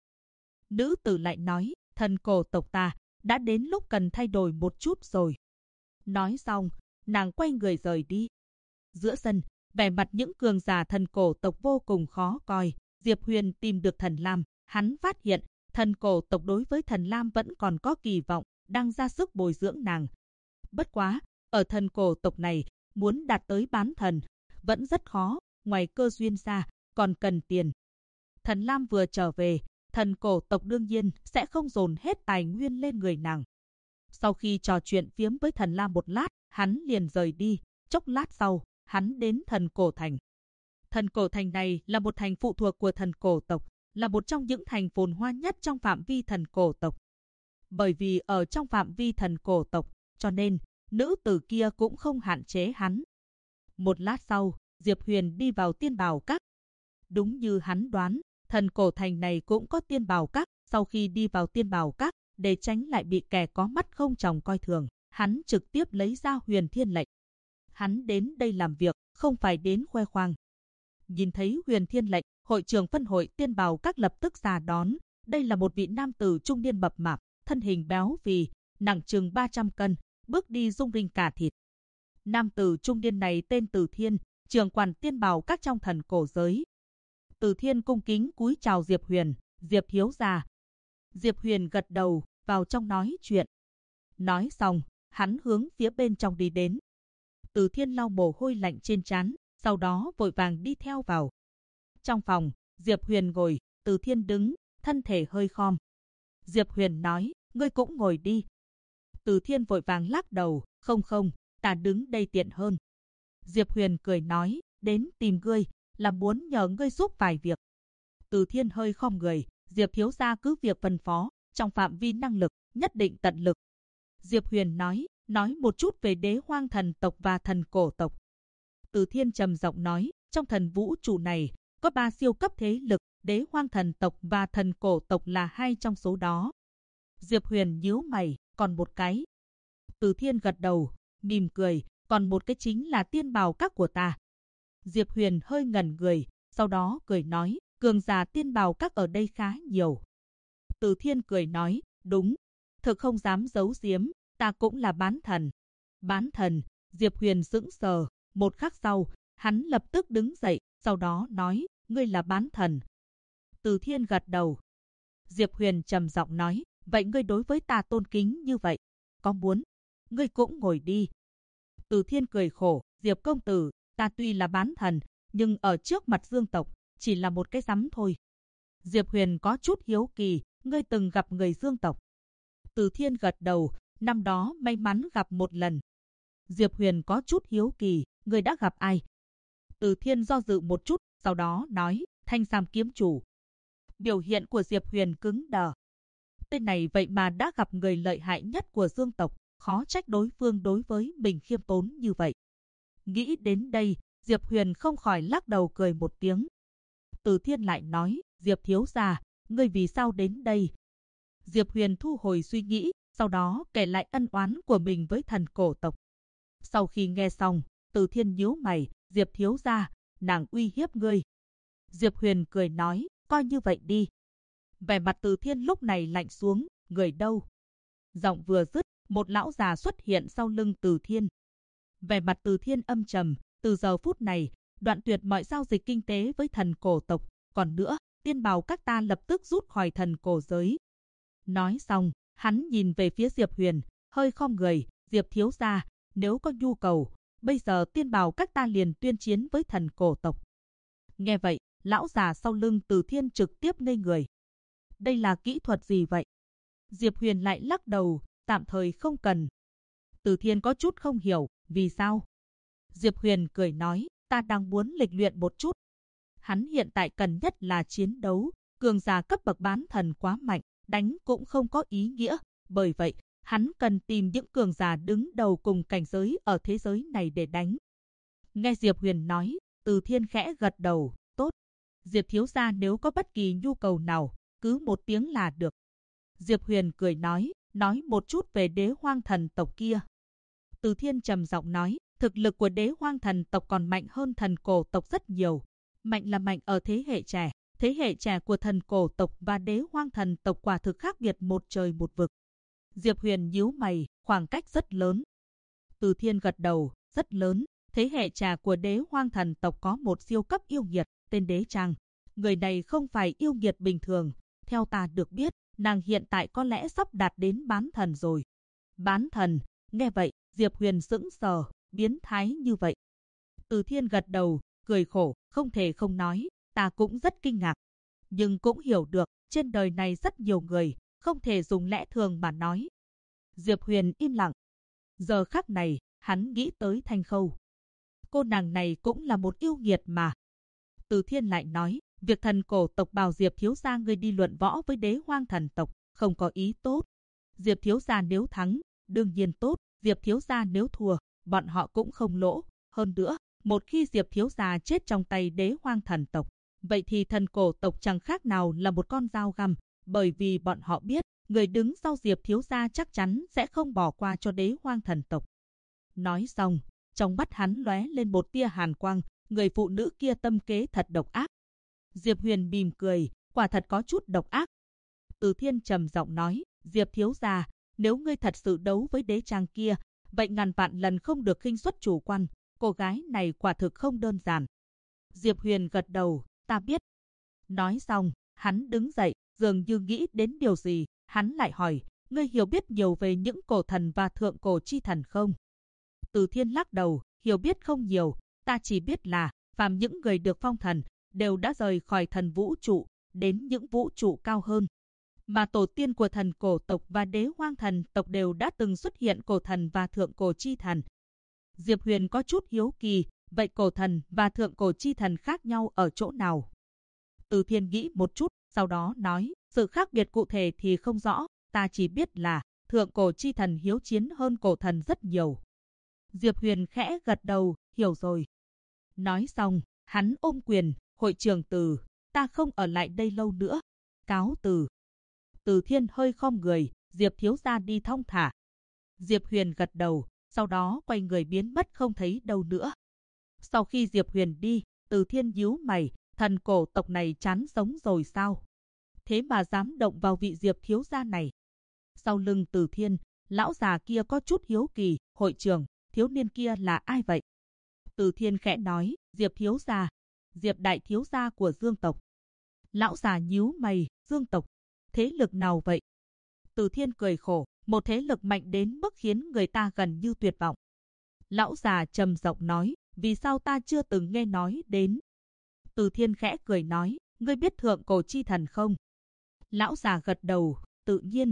Nữ tử lại nói, thần cổ tộc ta, đã đến lúc cần thay đổi một chút rồi. Nói xong, nàng quay người rời đi. Giữa sân, vẻ mặt những cường giả thần cổ tộc vô cùng khó coi. Diệp Huyền tìm được Thần Lam, hắn phát hiện thần cổ tộc đối với Thần Lam vẫn còn có kỳ vọng, đang ra sức bồi dưỡng nàng. Bất quá, ở thần cổ tộc này, muốn đạt tới bán thần, vẫn rất khó, ngoài cơ duyên ra, còn cần tiền. Thần Lam vừa trở về, thần cổ tộc đương nhiên sẽ không dồn hết tài nguyên lên người nàng. Sau khi trò chuyện phiếm với Thần Lam một lát, hắn liền rời đi. Chốc lát sau, hắn đến thần cổ thành. Thần cổ thành này là một thành phụ thuộc của thần cổ tộc, là một trong những thành phồn hoa nhất trong phạm vi thần cổ tộc. Bởi vì ở trong phạm vi thần cổ tộc, cho nên nữ tử kia cũng không hạn chế hắn. Một lát sau, Diệp Huyền đi vào Tiên Bảo Các. Đúng như hắn đoán, thần cổ thành này cũng có Tiên Bảo Các. Sau khi đi vào Tiên Bảo Các, để tránh lại bị kẻ có mắt không tròng coi thường, hắn trực tiếp lấy ra Huyền Thiên lệnh. Hắn đến đây làm việc, không phải đến khoe khoang. Nhìn thấy Huyền Thiên lệnh, hội trưởng phân hội Tiên Bảo Các lập tức ra đón. Đây là một vị nam tử trung niên mập mạp, thân hình béo phì, nặng chừng 300 cân, bước đi rung rinh cả thịt. Nam tử trung niên này tên Từ Thiên, trưởng quản Tiên Bảo Các trong thần cổ giới. Từ Thiên cung kính cúi chào Diệp Huyền, Diệp thiếu gia. Diệp Huyền gật đầu, vào trong nói chuyện. Nói xong, hắn hướng phía bên trong đi đến. Từ Thiên lau mồ hôi lạnh trên trán, sau đó vội vàng đi theo vào. Trong phòng, Diệp Huyền ngồi, Từ Thiên đứng, thân thể hơi khom. Diệp Huyền nói, ngươi cũng ngồi đi. Từ Thiên vội vàng lắc đầu, không, ta đứng đây tiện hơn. Diệp Huyền cười nói, đến tìm ngươi, là muốn nhờ ngươi giúp vài việc. Từ Thiên hơi khom người, Diệp thiếu gia cứ việc phân phó, trong phạm vi năng lực, nhất định tận lực. Diệp Huyền nói một chút về Đế Hoang thần tộc và thần cổ tộc. Từ Thiên trầm giọng nói, trong thần vũ trụ này, có 3 siêu cấp thế lực, Đế Hoang thần tộc và thần cổ tộc là 2 trong số đó. Diệp Huyền nhíu mày, còn một cái. Từ Thiên gật đầu, mỉm cười, còn một cái chính là Tiên Bảo Các của ta. Diệp Huyền hơi ngẩn người, sau đó cười nói, cường giả Tiên Bảo Các ở đây khá nhiều. Từ Thiên cười nói, đúng, thực không dám giấu giếm, ta cũng là bán thần. Bán thần, Diệp Huyền sững sờ, một khắc sau, hắn lập tức đứng dậy, sau đó nói, ngươi là bán thần. Từ Thiên gật đầu. Diệp Huyền trầm giọng nói, vậy ngươi đối với ta tôn kính như vậy, có muốn, ngươi cũng ngồi đi. Từ Thiên cười khổ, Diệp công tử, ta tuy là bán thần, nhưng ở trước mặt Dương tộc, chỉ là một cái rắm thôi. Diệp Huyền có chút hiếu kỳ, ngươi từng gặp người Dương tộc. Từ Thiên gật đầu, năm đó may mắn gặp một lần. Diệp Huyền có chút hiếu kỳ, ngươi đã gặp ai? Từ Thiên do dự một chút, sau đó nói, Thanh Sam kiếm chủ. Biểu hiện của Diệp Huyền cứng đờ. Tên này vậy mà đã gặp người lợi hại nhất của Dương tộc, khó trách đối phương đối với mình khiêm tốn như vậy. Nghĩ đến đây, Diệp Huyền không khỏi lắc đầu cười một tiếng. Từ Thiên lại nói, Diệp thiếu gia, ngươi vì sao đến đây? Diệp Huyền thu hồi suy nghĩ, sau đó kể lại ân oán của mình với thần cổ tộc. Sau khi nghe xong, Từ Thiên nhíu mày, Diệp thiếu gia, nàng uy hiếp ngươi. Diệp Huyền cười nói, coi như vậy đi. Vẻ mặt Từ Thiên lúc này lạnh xuống, người đâu? Giọng vừa dứt, một lão già xuất hiện sau lưng Từ Thiên. Vẻ mặt Từ Thiên âm trầm, từ giờ phút này, đoạn tuyệt mọi giao dịch kinh tế với thần cổ tộc. Còn nữa, Tiên Bảo Các ta lập tức rút khỏi thần cổ giới. Nói xong, Hắn nhìn về phía Diệp Huyền, hơi khom người, Diệp thiếu gia, nếu có nhu cầu, bây giờ tiên bảo các ta liền tuyên chiến với thần cổ tộc. Nghe vậy, lão già sau lưng Từ Thiên trực tiếp ngây người. Đây là kỹ thuật gì vậy? Diệp Huyền lại lắc đầu, tạm thời không cần. Từ Thiên có chút không hiểu, vì sao? Diệp Huyền cười nói, ta đang muốn lịch luyện một chút. Hắn hiện tại cần nhất là chiến đấu, cường giả cấp bậc bán thần quá mạnh, đánh cũng không có ý nghĩa. Bởi vậy, hắn cần tìm những cường giả đứng đầu cùng cảnh giới ở thế giới này để đánh. Nghe Diệp Huyền nói, Từ Thiên khẽ gật đầu, tốt. Diệp thiếu gia nếu có bất kỳ nhu cầu nào, cứ một tiếng là được. Diệp Huyền cười nói một chút về Đế Hoang thần tộc kia. Từ Thiên trầm giọng nói, thực lực của Đế Hoang thần tộc còn mạnh hơn thần cổ tộc rất nhiều. Mạnh là mạnh ở thế hệ trẻ của thần cổ tộc và Đế Hoang thần tộc quả thực khác biệt một trời một vực. Diệp Huyền nhíu mày, khoảng cách rất lớn. Từ Thiên gật đầu, rất lớn. Thế hệ trẻ của Đế Hoang thần tộc có một siêu cấp yêu nghiệt, tên Đế Trang. Người này không phải yêu nghiệt bình thường. Theo ta được biết, nàng hiện tại có lẽ sắp đạt đến bán thần rồi. Bán thần, nghe vậy, Diệp Huyền sững sờ, biến thái như vậy. Từ Thiên gật đầu, cười khổ, không thể không nói, ta cũng rất kinh ngạc. Nhưng cũng hiểu được, trên đời này rất nhiều người, không thể dùng lẽ thường mà nói. Diệp Huyền im lặng. Giờ khắc này, hắn nghĩ tới Thanh Khâu. Cô nàng này cũng là một yêu nghiệt mà. Từ Thiên lại nói, việc thần cổ tộc bảo Diệp thiếu gia ngươi đi luận võ với Đế Hoang thần tộc, không có ý tốt. Diệp thiếu gia nếu thắng, đương nhiên tốt, Diệp thiếu gia nếu thua, bọn họ cũng không lỗ. Hơn nữa, một khi Diệp thiếu gia chết trong tay Đế Hoang thần tộc, vậy thì thần cổ tộc chẳng khác nào là một con dao găm, bởi vì bọn họ biết, người đứng sau Diệp thiếu gia chắc chắn sẽ không bỏ qua cho Đế Hoang thần tộc. Nói xong, trong mắt hắn lóe lên một tia hàn quang, người phụ nữ kia tâm kế thật độc ác. Diệp Huyền mỉm cười, quả thật có chút độc ác. Từ Thiên trầm giọng nói, Diệp thiếu gia, nếu ngươi thật sự đấu với Đế Trang kia, vậy ngàn vạn lần không được khinh suất chủ quan, cô gái này quả thực không đơn giản. Diệp Huyền gật đầu, ta biết. Nói xong, hắn đứng dậy, dường như nghĩ đến điều gì, hắn lại hỏi, ngươi hiểu biết nhiều về những cổ thần và thượng cổ chi thần không? Từ Thiên lắc đầu, hiểu biết không nhiều, ta chỉ biết là, phàm những người được phong thần, đều đã rời khỏi thần vũ trụ, đến những vũ trụ cao hơn. Mà tổ tiên của thần cổ tộc và Đế Hoang thần tộc đều đã từng xuất hiện cổ thần và thượng cổ chi thần. Diệp Huyền có chút hiếu kỳ, vậy cổ thần và thượng cổ chi thần khác nhau ở chỗ nào? Từ Thiên nghĩ một chút, sau đó nói, sự khác biệt cụ thể thì không rõ, ta chỉ biết là thượng cổ chi thần hiếu chiến hơn cổ thần rất nhiều. Diệp Huyền khẽ gật đầu, hiểu rồi. Nói xong, hắn ôm quyền, hội trưởng Từ, ta không ở lại đây lâu nữa. Cáo từ. Từ Thiên hơi khom người, Diệp thiếu gia đi thong thả. Diệp Huyền gật đầu, sau đó quay người biến mất không thấy đâu nữa. Sau khi Diệp Huyền đi, Từ Thiên nhíu mày, thần cổ tộc này chán sống rồi sao? Thế mà dám động vào vị Diệp thiếu gia này. Sau lưng Từ Thiên, lão già kia có chút hiếu kỳ, hội trưởng, thiếu niên kia là ai vậy? Từ Thiên khẽ nói, Diệp thiếu gia, Diệp đại thiếu gia của Dương tộc. Lão già nhíu mày, Dương tộc, thế lực nào vậy? Từ Thiên cười khổ, một thế lực mạnh đến mức khiến người ta gần như tuyệt vọng. Lão già trầm giọng nói, vì sao ta chưa từng nghe nói đến? Từ Thiên khẽ cười nói, ngươi biết thượng cổ chi thần không? Lão già gật đầu, tự nhiên.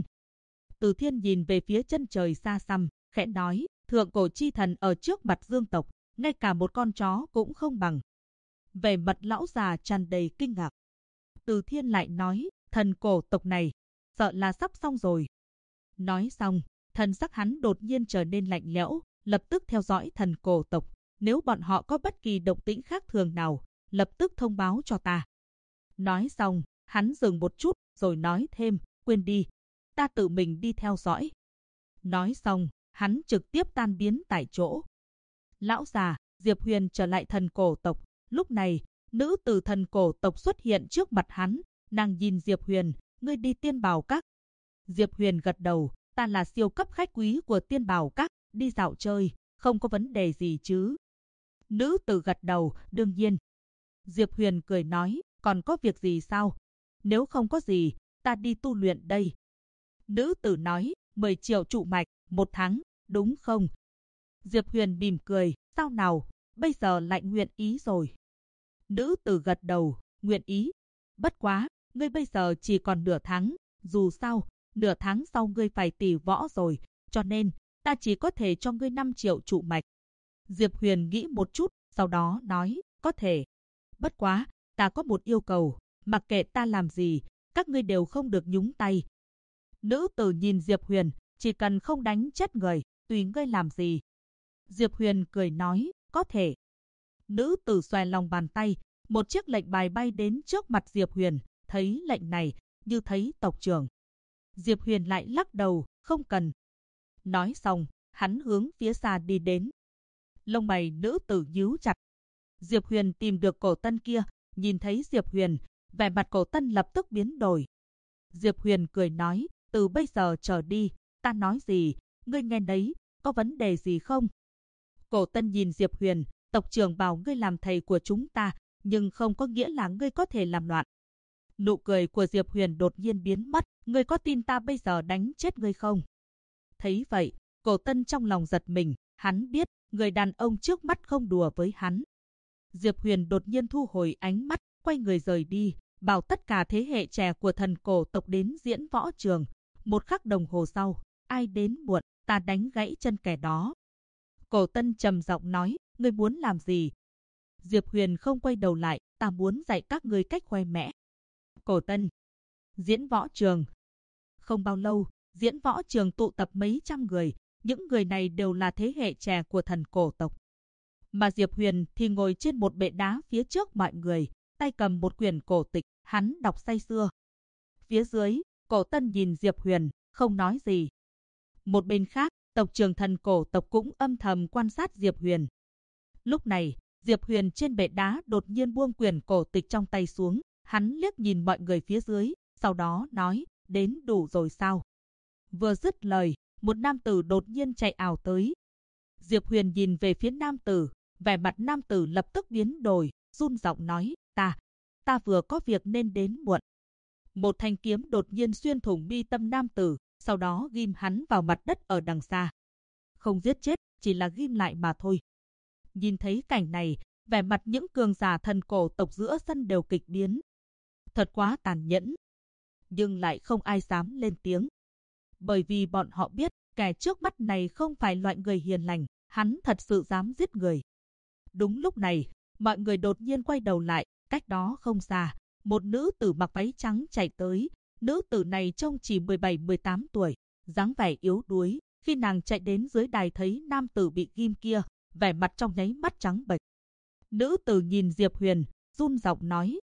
Từ Thiên nhìn về phía chân trời xa xăm, khẽ nói, thượng cổ chi thần ở trước mặt Dương tộc, ngay cả một con chó cũng không bằng. Vẻ mặt lão già tràn đầy kinh ngạc. Từ Thiên lại nói, thần cổ tộc này, sợ là sắp xong rồi. Nói xong, thần sắc hắn đột nhiên trở nên lạnh lẽo, lập tức theo dõi thần cổ tộc. Nếu bọn họ có bất kỳ động tĩnh khác thường nào, lập tức thông báo cho ta. Nói xong, hắn dừng một chút, rồi nói thêm, quên đi, ta tự mình đi theo dõi. Nói xong, hắn trực tiếp tan biến tại chỗ. Lão già, Diệp Huyền trở lại thần cổ tộc. Lúc này, nữ tử thần cổ tộc xuất hiện trước mặt hắn. Nàng nhìn Diệp Huyền, ngươi đi Tiên Bảo Các. Diệp Huyền gật đầu, ta là siêu cấp khách quý của Tiên Bảo Các, đi dạo chơi, không có vấn đề gì chứ. Nữ tử gật đầu, đương nhiên. Diệp Huyền cười nói, còn có việc gì sao? Nếu không có gì, ta đi tu luyện đây. Nữ tử nói, 10 triệu trụ mạch, 1 tháng, đúng không? Diệp Huyền mỉm cười, sao nào, bây giờ lại nguyện ý rồi. Nữ tử gật đầu, nguyện ý. Bất quá, ngươi bây giờ chỉ còn nửa tháng, dù sao, nửa tháng sau ngươi phải tỷ võ rồi, cho nên, ta chỉ có thể cho ngươi 5 triệu trụ mạch. Diệp Huyền nghĩ một chút, sau đó nói, có thể. Bất quá, ta có một yêu cầu, mặc kệ ta làm gì, các ngươi đều không được nhúng tay. Nữ tử nhìn Diệp Huyền, chỉ cần không đánh chết người, tùy ngươi làm gì. Diệp Huyền cười nói, có thể. Nữ tử xòe lòng bàn tay, một chiếc lệnh bài bay đến trước mặt Diệp Huyền, thấy lệnh này, như thấy tộc trưởng. Diệp Huyền lại lắc đầu, không cần. Nói xong, hắn hướng phía xa đi đến. Lông mày nữ tử nhíu chặt. Diệp Huyền tìm được cổ tân kia, nhìn thấy Diệp Huyền, vẻ mặt cổ tân lập tức biến đổi. Diệp Huyền cười nói, từ bây giờ trở đi, ta nói gì, ngươi nghe đấy, có vấn đề gì không? Cổ tân nhìn Diệp Huyền, tộc trưởng bảo ngươi làm thầy của chúng ta, nhưng không có nghĩa là ngươi có thể làm loạn. Nụ cười của Diệp Huyền đột nhiên biến mất, ngươi có tin ta bây giờ đánh chết ngươi không? Thấy vậy, cổ tân trong lòng giật mình, hắn biết, người đàn ông trước mắt không đùa với hắn. Diệp Huyền đột nhiên thu hồi ánh mắt, quay người rời đi, bảo tất cả thế hệ trẻ của thần cổ tộc đến diễn võ trường. Một khắc đồng hồ sau, ai đến muộn, ta đánh gãy chân kẻ đó. Cổ tân trầm giọng nói, ngươi muốn làm gì? Diệp Huyền không quay đầu lại, ta muốn dạy các ngươi cách khoe mẽ. Cổ tân. Diễn võ trường. Không bao lâu, diễn võ trường tụ tập mấy trăm người, những người này đều là thế hệ trẻ của thần cổ tộc. Mà Diệp Huyền thì ngồi trên một bệ đá phía trước mọi người, tay cầm một quyển cổ tịch, hắn đọc say sưa. Phía dưới, cổ tân nhìn Diệp Huyền, không nói gì. Một bên khác, tộc trưởng thần cổ tộc cũng âm thầm quan sát Diệp Huyền. Lúc này, Diệp Huyền trên bệ đá đột nhiên buông quyển cổ tịch trong tay xuống, hắn liếc nhìn mọi người phía dưới, sau đó nói, đến đủ rồi sao? Vừa dứt lời, một nam tử đột nhiên chạy ảo tới. Diệp Huyền nhìn về phía nam tử, vẻ mặt nam tử lập tức biến đổi, run giọng nói, ta vừa có việc nên đến muộn. Một thanh kiếm đột nhiên xuyên thủng mi tâm nam tử, sau đó ghim hắn vào mặt đất ở đằng xa. Không giết chết, chỉ là ghim lại mà thôi. Nhìn thấy cảnh này, vẻ mặt những cường giả thần cổ tộc giữa sân đều kịch biến. Thật quá tàn nhẫn. Nhưng lại không ai dám lên tiếng. Bởi vì bọn họ biết, kẻ trước mắt này không phải loại người hiền lành, hắn thật sự dám giết người. Đúng lúc này, mọi người đột nhiên quay đầu lại, cách đó không xa, một nữ tử mặc váy trắng chạy tới. Nữ tử này trông chỉ 17-18 tuổi, dáng vẻ yếu đuối. Khi nàng chạy đến dưới đài thấy nam tử bị ghim kia, vẻ mặt trong nháy mắt trắng bệch. Nữ tử nhìn Diệp Huyền, run giọng nói,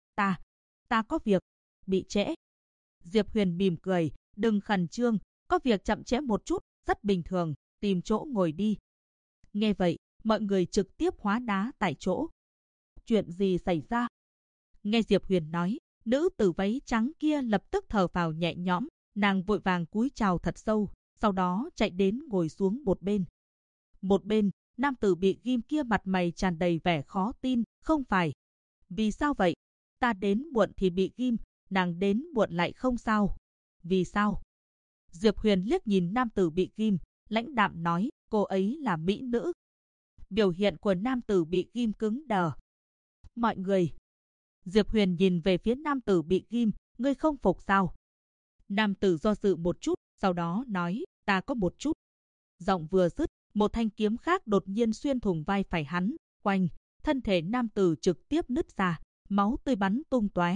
ta có việc, bị trễ. Diệp Huyền mỉm cười, đừng khẩn trương, có việc chậm trễ một chút, rất bình thường, tìm chỗ ngồi đi. Nghe vậy, mọi người trực tiếp hóa đá tại chỗ. Chuyện gì xảy ra? Nghe Diệp Huyền nói, nữ tử váy trắng kia lập tức thở phào nhẹ nhõm, nàng vội vàng cúi chào thật sâu, sau đó chạy đến ngồi xuống một bên. Một bên, nam tử bị ghim kia mặt mày tràn đầy vẻ khó tin, không phải. Vì sao vậy? Ta đến muộn thì bị ghim, nàng đến muộn lại không sao. Vì sao? Diệp Huyền liếc nhìn nam tử bị ghim, lãnh đạm nói, cô ấy là mỹ nữ. Biểu hiện của nam tử bị ghim cứng đờ. Mọi người. Diệp Huyền nhìn về phía nam tử bị ghim, ngươi không phục sao? Nam tử do dự một chút, sau đó nói, ta có một chút. Giọng vừa dứt, một thanh kiếm khác đột nhiên xuyên thủng vai phải hắn, quanh, thân thể nam tử trực tiếp nứt ra, máu tươi bắn tung tóe.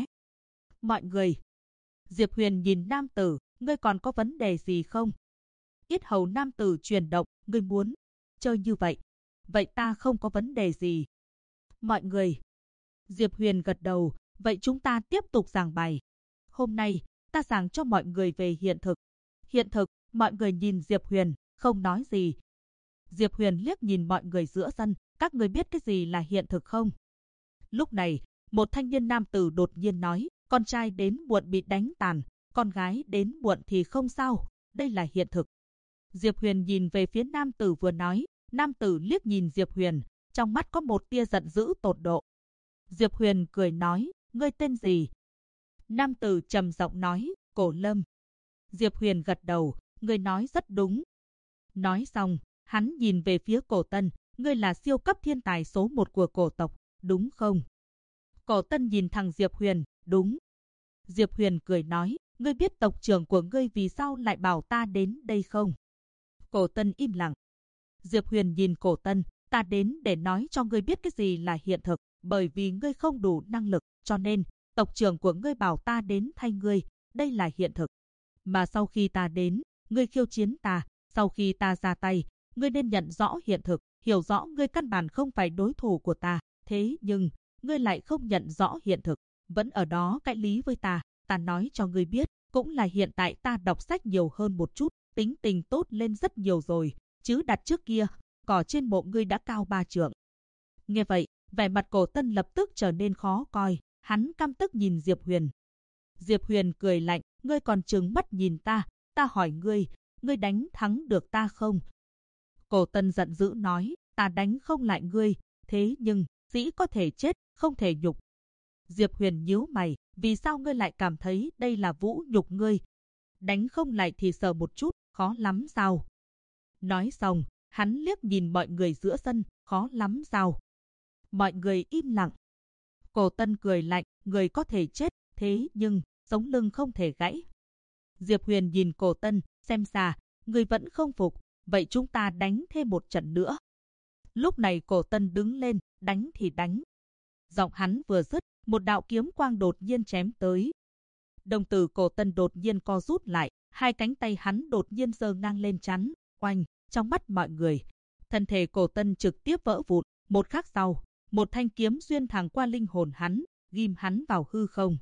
Mọi người. Diệp Huyền nhìn nam tử, ngươi còn có vấn đề gì không? Yết hầu nam tử chuyển động, ngươi muốn chơi như vậy. Vậy ta không có vấn đề gì. Mọi người. Diệp Huyền gật đầu, vậy chúng ta tiếp tục giảng bài. Hôm nay, ta giảng cho mọi người về hiện thực. Hiện thực, mọi người nhìn Diệp Huyền, không nói gì. Diệp Huyền liếc nhìn mọi người giữa sân, các người biết cái gì là hiện thực không? Lúc này, một thanh niên nam tử đột nhiên nói, con trai đến muộn bị đánh tàn, con gái đến muộn thì không sao, đây là hiện thực. Diệp Huyền nhìn về phía nam tử vừa nói, nam tử liếc nhìn Diệp Huyền, trong mắt có một tia giận dữ tột độ. Diệp Huyền cười nói, ngươi tên gì? Nam tử trầm giọng nói, Cổ Lâm. Diệp Huyền gật đầu, ngươi nói rất đúng. Nói xong, hắn nhìn về phía Cổ Tân, ngươi là siêu cấp thiên tài số 1 của cổ tộc, đúng không? Cổ Tân nhìn thẳng Diệp Huyền, đúng. Diệp Huyền cười nói, ngươi biết tộc trưởng của ngươi vì sao lại bảo ta đến đây không? Cổ Tân im lặng. Diệp Huyền nhìn Cổ Tân, ta đến để nói cho ngươi biết cái gì là hiện thực, bởi vì ngươi không đủ năng lực, cho nên tộc trưởng của ngươi bảo ta đến thay ngươi, đây là hiện thực. Mà sau khi ta đến, ngươi khiêu chiến ta, sau khi ta ra tay, ngươi nên nhận rõ hiện thực, hiểu rõ ngươi căn bản không phải đối thủ của ta, thế nhưng ngươi lại không nhận rõ hiện thực, vẫn ở đó cãi lý với ta nói cho ngươi biết, cũng là hiện tại ta đọc sách nhiều hơn một chút, tính tình tốt lên rất nhiều rồi, chứ đặt trước kia, cỏ trên mộ ngươi đã cao 3 trượng. Nghe vậy, vẻ mặt Cổ Tân lập tức trở nên khó coi, hắn căm tức nhìn Diệp Huyền. Diệp Huyền cười lạnh, ngươi còn trừng mắt nhìn ta hỏi ngươi, ngươi đánh thắng được ta không? Cổ Tân giận dữ nói, ta đánh không lại ngươi, thế nhưng, dĩ có thể chết, không thể nhục. Diệp Huyền nhíu mày, vì sao ngươi lại cảm thấy đây là vũ nhục ngươi? Đánh không lại thì sợ một chút, khó lắm sao? Nói xong, hắn liếc nhìn mọi người giữa sân, khó lắm sao? Mọi người im lặng. Cổ Tân cười lạnh, người có thể chết, thế nhưng, sống lưng không thể gãy. Diệp Huyền nhìn Cổ Tân, xem ra, người vẫn không phục, vậy chúng ta đánh thêm một trận nữa. Lúc này Cổ Tân đứng lên, đánh thì đánh. Giọng hắn vừa dứt, một đạo kiếm quang đột nhiên chém tới. Đồng tử Cổ Tân đột nhiên co rút lại, hai cánh tay hắn đột nhiên giơ ngang lên chắn, oanh, trong mắt mọi người. Thân thể Cổ Tân trực tiếp vỡ vụn, một khắc sau, một thanh kiếm xuyên thẳng qua linh hồn hắn, ghim hắn vào hư không.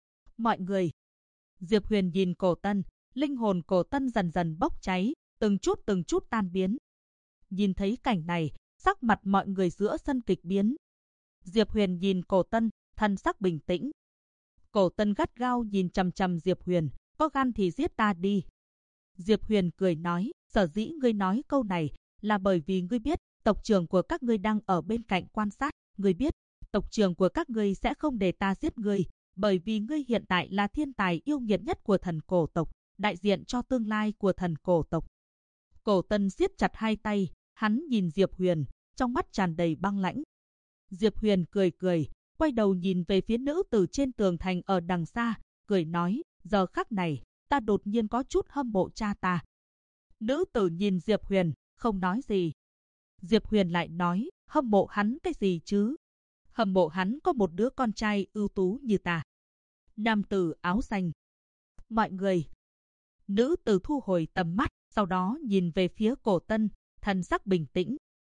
Mọi người. Diệp Huyền nhìn Cổ Tân, linh hồn Cổ Tân dần dần bốc cháy, từng chút tan biến. Nhìn thấy cảnh này, sắc mặt mọi người giữa sân kịch biến. Diệp Huyền nhìn Cổ Tân, thần sắc bình tĩnh. Cổ Tân gắt gao nhìn chằm chằm Diệp Huyền, có gan thì giết ta đi. Diệp Huyền cười nói, sở dĩ ngươi nói câu này là bởi vì ngươi biết tộc trưởng của các ngươi đang ở bên cạnh quan sát, ngươi biết tộc trưởng của các ngươi sẽ không để ta giết ngươi, bởi vì ngươi hiện tại là thiên tài yêu nghiệt nhất của thần cổ tộc, đại diện cho tương lai của thần cổ tộc. Cổ Tân siết chặt hai tay, hắn nhìn Diệp Huyền, trong mắt tràn đầy băng lãnh. Diệp Huyền cười cười, quay đầu nhìn về phía nữ tử trên tường thành ở đằng xa, cười nói, giờ khắc này, ta đột nhiên có chút hâm mộ cha ta. Nữ tử nhìn Diệp Huyền, không nói gì. Diệp Huyền lại nói, hâm mộ hắn cái gì chứ? Hâm mộ hắn có một đứa con trai ưu tú như ta. Nam tử áo xanh. Mọi người. Nữ tử thu hồi tầm mắt, sau đó nhìn về phía Cổ Tân, thần sắc bình tĩnh.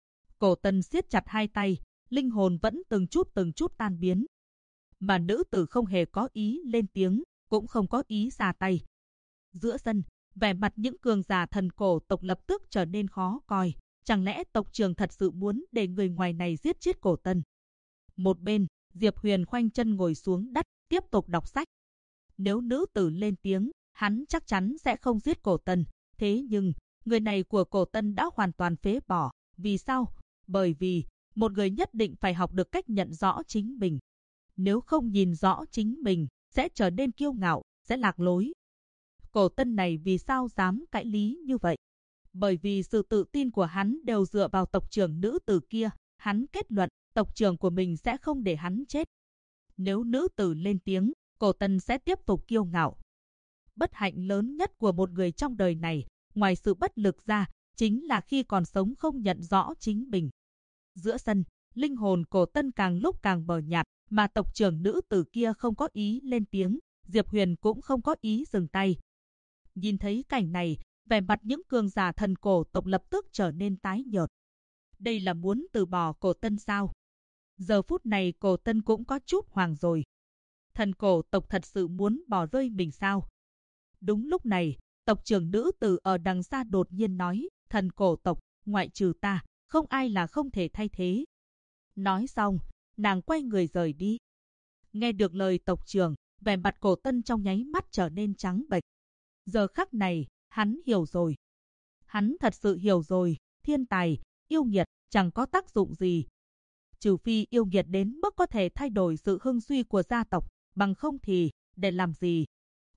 Cổ Tân siết chặt hai tay, linh hồn vẫn từng chút tan biến. Mà nữ tử không hề có ý lên tiếng, cũng không có ý ra tay. Giữa sân, vẻ mặt những cường giả thần cổ tộc lập tức trở nên khó coi. Chẳng lẽ tộc trưởng thật sự muốn để người ngoài này giết chết Cổ Tân? Một bên, Diệp Huyền khoanh chân ngồi xuống đất, tiếp tục đọc sách. Nếu nữ tử lên tiếng, hắn chắc chắn sẽ không giết Cổ Tân. Thế nhưng, người này của Cổ Tân đã hoàn toàn phế bỏ. Vì sao? Bởi vì, một người nhất định phải học được cách nhận rõ chính mình. Nếu không nhìn rõ chính mình, sẽ trở nên kiêu ngạo, sẽ lạc lối. Cổ Tân này vì sao dám cãi lý như vậy? Bởi vì sự tự tin của hắn đều dựa vào tộc trưởng nữ tử kia. Hắn kết luận, tộc trưởng của mình sẽ không để hắn chết. Nếu nữ tử lên tiếng, Cổ Tân sẽ tiếp tục kiêu ngạo. Bất hạnh lớn nhất của một người trong đời này, ngoài sự bất lực ra, chính là khi còn sống không nhận rõ chính mình. Giữa sân, linh hồn Cổ Tân càng lúc càng mờ nhạt, mà tộc trưởng nữ tử kia không có ý lên tiếng, Diệp Huyền cũng không có ý dừng tay. Nhìn thấy cảnh này, vẻ mặt những cường giả thần cổ tộc lập tức trở nên tái nhợt. Đây là muốn từ bỏ Cổ Tân sao? Giờ phút này Cổ Tân cũng có chút hoảng rồi. Thần cổ tộc thật sự muốn bỏ rơi mình sao? Đúng lúc này, tộc trưởng nữ tử ở đằng xa đột nhiên nói, thần cổ tộc, ngoại trừ ta, không ai là không thể thay thế. Nói xong, nàng quay người rời đi. Nghe được lời tộc trưởng, vẻ mặt Cổ Tân trong nháy mắt trở nên trắng bệch. Giờ khắc này, hắn hiểu rồi. Hắn thật sự hiểu rồi, thiên tài, yêu nghiệt, chẳng có tác dụng gì. Trừ phi yêu nghiệt đến mức có thể thay đổi sự hưng suy của gia tộc, bằng không thì, để làm gì?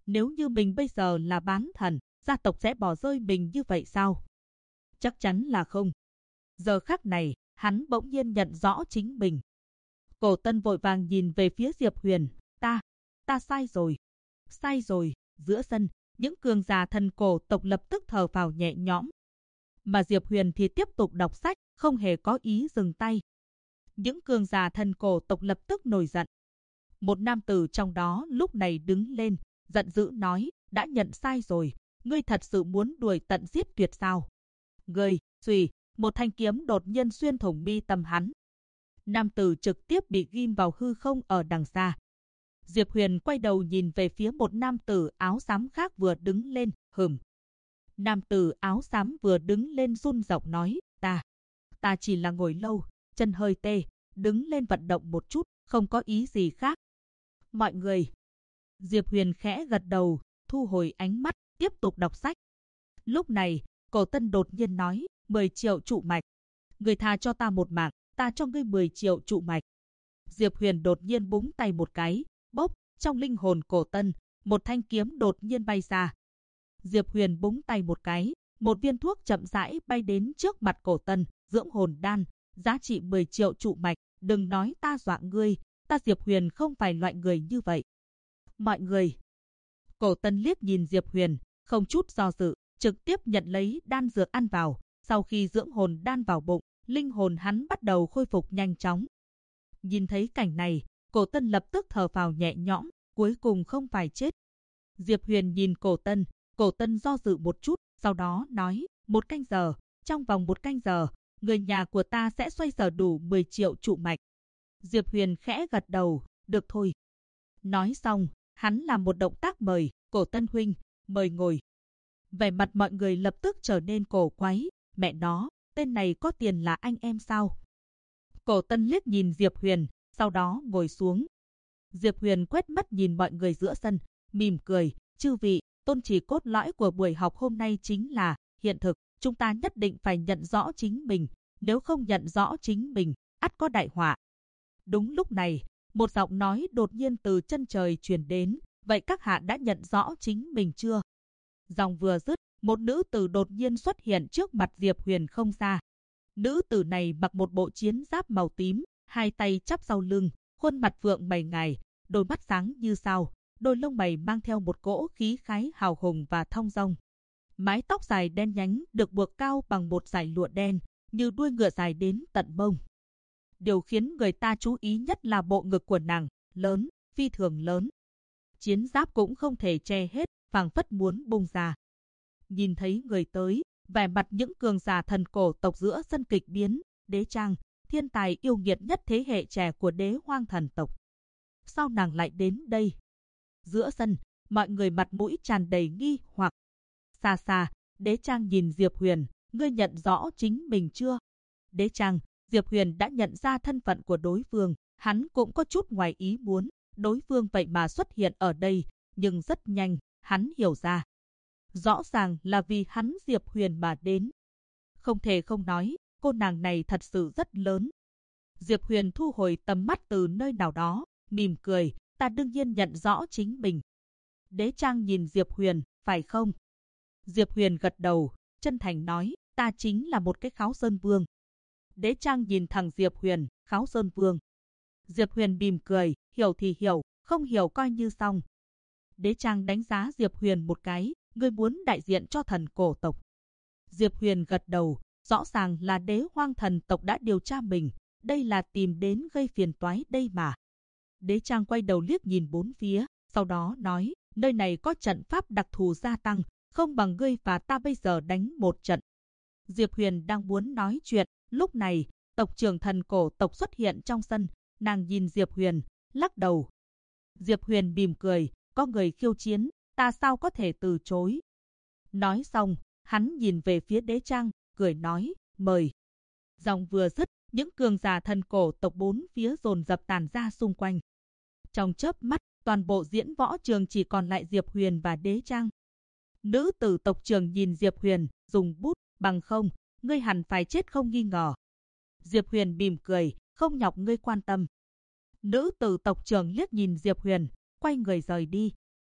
Nếu như mình bây giờ là bán thần, gia tộc sẽ bỏ rơi mình như vậy sao? Chắc chắn là không. Giờ khắc này, hắn bỗng nhiên nhận rõ chính mình. Cổ Tân vội vàng nhìn về phía Diệp Huyền. Ta sai rồi. Sai rồi. Giữa sân, những cường giả thần cổ tộc lập tức thở phào nhẹ nhõm. Mà Diệp Huyền thì tiếp tục đọc sách, không hề có ý dừng tay. Những cường giả thần cổ tộc lập tức nổi giận. Một nam tử trong đó lúc này đứng lên, giận dữ nói, đã nhận sai rồi, ngươi thật sự muốn đuổi tận giết tuyệt sao? Ngươi, suy, một thanh kiếm đột nhiên xuyên thủng mi tâm hắn. Nam tử trực tiếp bị ghim vào hư không ở đằng xa. Diệp Huyền quay đầu nhìn về phía một nam tử áo xám khác vừa đứng lên, hừm. Nam tử áo xám vừa đứng lên run giọng nói, ta chỉ là ngồi lâu, chân hơi tê, đứng lên vận động một chút, không có ý gì khác. Mọi người. Diệp Huyền khẽ gật đầu, thu hồi ánh mắt, tiếp tục đọc sách. Lúc này, Cổ Tân đột nhiên nói, 10 triệu trụ mạch. Người tha cho ta một mạng, ta cho ngươi 10 triệu trụ mạch. Diệp Huyền đột nhiên búng tay một cái, bốp, trong linh hồn Cổ Tân, một thanh kiếm đột nhiên bay ra. Diệp Huyền búng tay một cái, một viên thuốc chậm rãi bay đến trước mặt Cổ Tân, dưỡng hồn đan, giá trị 10 triệu trụ mạch, đừng nói ta dọa ngươi, ta Diệp Huyền không phải loại người như vậy. Mọi người. Cổ Tân liếc nhìn Diệp Huyền, không chút do dự, trực tiếp nhận lấy đan dược ăn vào, sau khi dưỡng hồn đan vào bụng, linh hồn hắn bắt đầu khôi phục nhanh chóng. Nhìn thấy cảnh này, Cổ Tân lập tức thở phào nhẹ nhõm, cuối cùng không phải chết. Diệp Huyền nhìn Cổ Tân do dự một chút, sau đó nói, 1 canh giờ, trong vòng 1 canh giờ, người nhà của ta sẽ xoay sở đủ 10 triệu trụ mạch. Diệp Huyền khẽ gật đầu, được thôi. Nói xong, hắn làm một động tác mời, Cổ Tân huynh, mời ngồi. Vẻ mặt mọi người lập tức trở nên cổ quái, mẹ nó, tên này có tiền là anh em sao? Cổ Tân liếc nhìn Diệp Huyền, sau đó ngồi xuống. Diệp Huyền quét mắt nhìn mọi người giữa sân, mỉm cười, chư vị, tôn chỉ cốt lõi của buổi học hôm nay chính là hiện thực, chúng ta nhất định phải nhận rõ chính mình, nếu không nhận rõ chính mình, ắt có đại họa. Đúng lúc này, một giọng nói đột nhiên từ chân trời truyền đến, vậy các hạ đã nhận rõ chính mình chưa? Dòng vừa dứt, một nữ tử đột nhiên xuất hiện trước mặt Diệp Huyền không xa. Nữ tử này mặc một bộ chiến giáp màu tím, hai tay chắp sau lưng, khuôn mặt vượng mày ngài, đôi mắt sáng như sao, đôi lông mày mang theo một cỗ khí khái hào hùng và thong dong. Mái tóc dài đen nhánh được buộc cao bằng một dải lụa đen, như đuôi ngựa dài đến tận mông. Điều khiến người ta chú ý nhất là bộ ngực của nàng, lớn, phi thường lớn. Chiến giáp cũng không thể che hết, phảng phất muốn bung ra. Nhìn thấy người tới, vẻ mặt những cường giả thần cổ tộc giữa sân kịch biến, Đế Trang, thiên tài yêu nghiệt nhất thế hệ trẻ của Đế Hoang thần tộc. Sao nàng lại đến đây? Giữa sân, mọi người mặt mũi tràn đầy nghi hoặc. Xa xa, Đế Trang nhìn Diệp Huyền, ngươi nhận rõ chính mình chưa? Đế Trang, Diệp Huyền đã nhận ra thân phận của đối phương, hắn cũng có chút ngoài ý muốn, đối phương vậy mà xuất hiện ở đây, nhưng rất nhanh, hắn hiểu ra. Rõ ràng là vì hắn Diệp Huyền mà đến. Không thể không nói, cô nàng này thật sự rất lớn. Diệp Huyền thu hồi tầm mắt từ nơi nào đó, mỉm cười, ta đương nhiên nhận rõ chính mình. Đế Trang nhìn Diệp Huyền, phải không? Diệp Huyền gật đầu, chân thành nói, ta chính là một cái Kháo Sơn Vương. Đế Trang nhìn thẳng Diệp Huyền, Kháo Sơn Vương. Diệp Huyền mỉm cười, hiểu thì hiểu, không hiểu coi như xong. Đế Trang đánh giá Diệp Huyền một cái, ngươi muốn đại diện cho thần cổ tộc. Diệp Huyền gật đầu, rõ ràng là Đế Hoang thần tộc đã điều tra mình, đây là tìm đến gây phiền toái đây mà. Đế Trang quay đầu liếc nhìn bốn phía, sau đó nói, nơi này có trận pháp đặc thù gia tăng, không bằng ngươi và ta bây giờ đánh một trận. Diệp Huyền đang muốn nói chuyện, lúc này, tộc trưởng thần cổ tộc xuất hiện trong sân, nàng nhìn Diệp Huyền, lắc đầu. Diệp Huyền mỉm cười, có người khiêu chiến, ta sao có thể từ chối. Nói xong, hắn nhìn về phía Đế Trang, cười nói, mời. Dòng vừa dứt, những cường giả thần cổ tộc bốn phía dồn dập tàn ra xung quanh. Trong chớp mắt, toàn bộ diễn võ trường chỉ còn lại Diệp Huyền và Đế Trang. Nữ tử tộc trưởng nhìn Diệp Huyền, dùng bút, bằng không, ngươi hẳn phải chết không nghi ngờ. Diệp Huyền mỉm cười, không nhọc ngươi quan tâm. Nữ tử tộc trưởng liếc nhìn Diệp Huyền, quay người rời đi.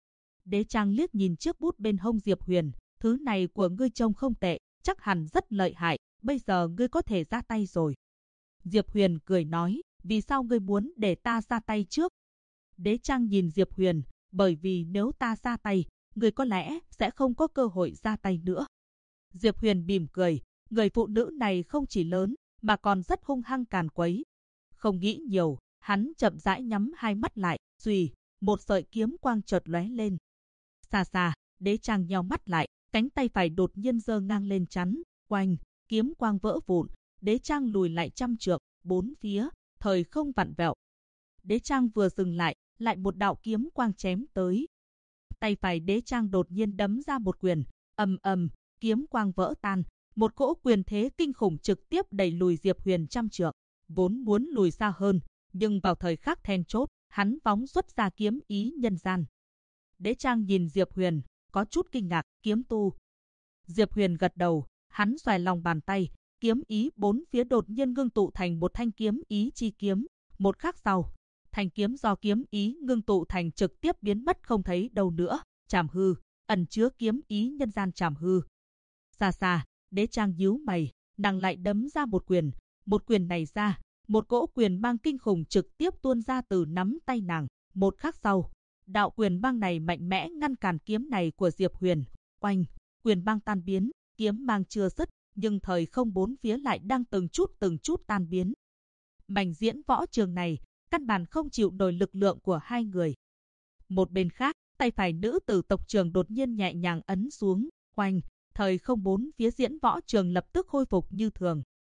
Đế Trang liếc nhìn chiếc bút bên hông Diệp Huyền, thứ này của ngươi trông không tệ, chắc hẳn rất lợi hại, bây giờ ngươi có thể ra tay rồi. Diệp Huyền cười nói, vì sao ngươi muốn để ta ra tay trước? Đế Trang nhìn Diệp Huyền, bởi vì nếu ta ra tay, ngươi có lẽ sẽ không có cơ hội ra tay nữa. Diệp Huyền mỉm cười, người phụ nữ này không chỉ lớn, mà còn rất hung hăng càn quấy. Không nghĩ nhiều, hắn chậm rãi nhắm hai mắt lại, xùy, một sợi kiếm quang chợt lóe lên. Xa xa, Đế Trang nheo mắt lại, cánh tay phải đột nhiên giơ ngang lên chắn, oanh, kiếm quang vỡ vụn, Đế Trang lùi lại 100 trượng, bốn phía, thời không vặn vẹo. Đế Trang vừa dừng lại, lại một đạo kiếm quang chém tới. Tay phải Đế Trang đột nhiên đấm ra một quyền, ầm ầm, kiếm quang vỡ tan, một cỗ quyền thế kinh khủng trực tiếp đẩy lùi Diệp Huyền 100 trượng, vốn muốn lùi xa hơn, nhưng vào thời khắc then chốt, hắn phóng xuất ra kiếm ý nhân gian. Đế Trang nhìn Diệp Huyền, có chút kinh ngạc, kiếm tu. Diệp Huyền gật đầu, hắn xoài lòng bàn tay, kiếm ý bốn phía đột nhiên ngưng tụ thành một thanh kiếm ý chi kiếm. Một khắc sau, thanh kiếm do kiếm ý ngưng tụ thành trực tiếp biến mất không thấy đâu nữa. Trảm hư, ẩn chứa kiếm ý nhân gian trảm hư. Xa xa, Đế Trang nhíu mày, nàng lại đấm ra một quyền này ra, một cỗ quyền mang kinh khủng trực tiếp tuôn ra từ nắm tay nàng. Một khắc sau, đạo quyền băng này mạnh mẽ ngăn cản kiếm này của Diệp Huyền. Oanh, quyền băng tan biến, kiếm mang chưa dứt, nhưng thời không bốn phía lại đang từng chút tan biến. Mảnh diễn võ trường này, căn bản không chịu nổi lực lượng của hai người. Một bên khác, tay phải nữ tử tộc Trường đột nhiên nhẹ nhàng ấn xuống, oanh, thời không bốn phía diễn võ trường lập tức khôi phục như thường.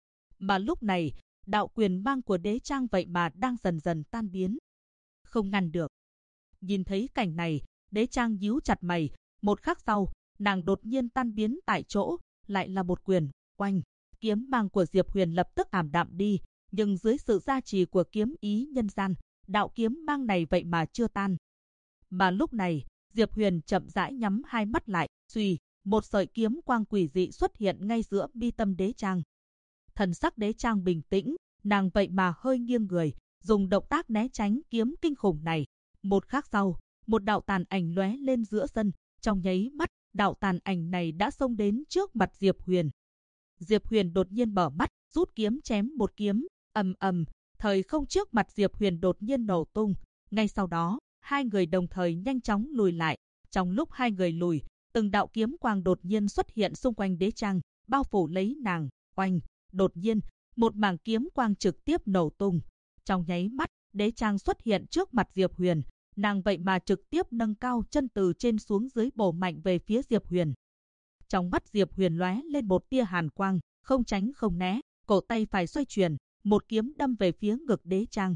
Mà lúc này, đạo quyền băng của Đế Trang vậy mà đang dần dần tan biến. Không ngăn được. Nhìn thấy cảnh này, Đế Trang nhíu chặt mày, một khắc sau, nàng đột nhiên tan biến tại chỗ, lại là một quyền, oanh, kiếm băng của Diệp Huyền lập tức ảm đạm đi, nhưng dưới sự gia trì của kiếm ý nhân gian, đạo kiếm băng này vậy mà chưa tan. Mà lúc này, Diệp Huyền chậm rãi nhắm hai mắt lại, suy, một sợi kiếm quang quỷ dị xuất hiện ngay giữa mi tâm Đế Trang. Thần sắc Đế Trang bình tĩnh, nàng vậy mà hơi nghiêng người, dùng động tác né tránh kiếm kinh khủng này. Một khắc sau, một đạo tàn ảnh lóe lên giữa sân, trong nháy mắt, đạo tàn ảnh này đã xông đến trước mặt Diệp Huyền. Diệp Huyền đột nhiên mở mắt, rút kiếm chém một kiếm, ầm ầm, thời không trước mặt Diệp Huyền đột nhiên nổ tung. Ngay sau đó, hai người đồng thời nhanh chóng lùi lại. Trong lúc hai người lùi, từng đạo kiếm quang đột nhiên xuất hiện xung quanh Đế Trang, bao phủ lấy nàng. Oanh, đột nhiên, một mảng kiếm quang trực tiếp nổ tung. Trong nháy mắt, Đế Trang xuất hiện trước mặt Diệp Huyền. Nàng vậy mà trực tiếp nâng cao chân từ trên xuống dưới bổ mạnh về phía Diệp Huyền. Trong mắt Diệp Huyền lóe lên một tia hàn quang, không tránh không né, cổ tay phải xoay chuyển, một kiếm đâm về phía ngực Đế Trang.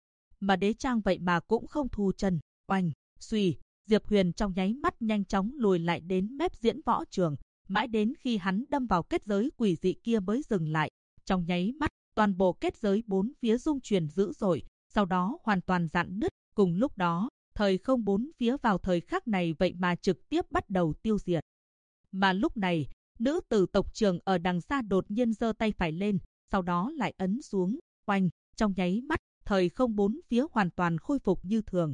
Mà Đế Trang vậy mà cũng không thu chân, oanh, suy, Diệp Huyền trong nháy mắt nhanh chóng lùi lại đến mép diễn võ trường, mãi đến khi hắn đâm vào kết giới quỷ dị kia mới dừng lại. Trong nháy mắt, toàn bộ kết giới bốn phía rung chuyển dữ dội, sau đó hoàn toàn rạn nứt. Cùng lúc đó, thời không bốn phía vào thời khắc này vậy mà trực tiếp bắt đầu tiêu diệt. Mà lúc này, nữ tử tộc Trường ở đằng xa đột nhiên giơ tay phải lên, sau đó lại ấn xuống, oanh, trong nháy mắt, thời không bốn phía hoàn toàn khôi phục như thường.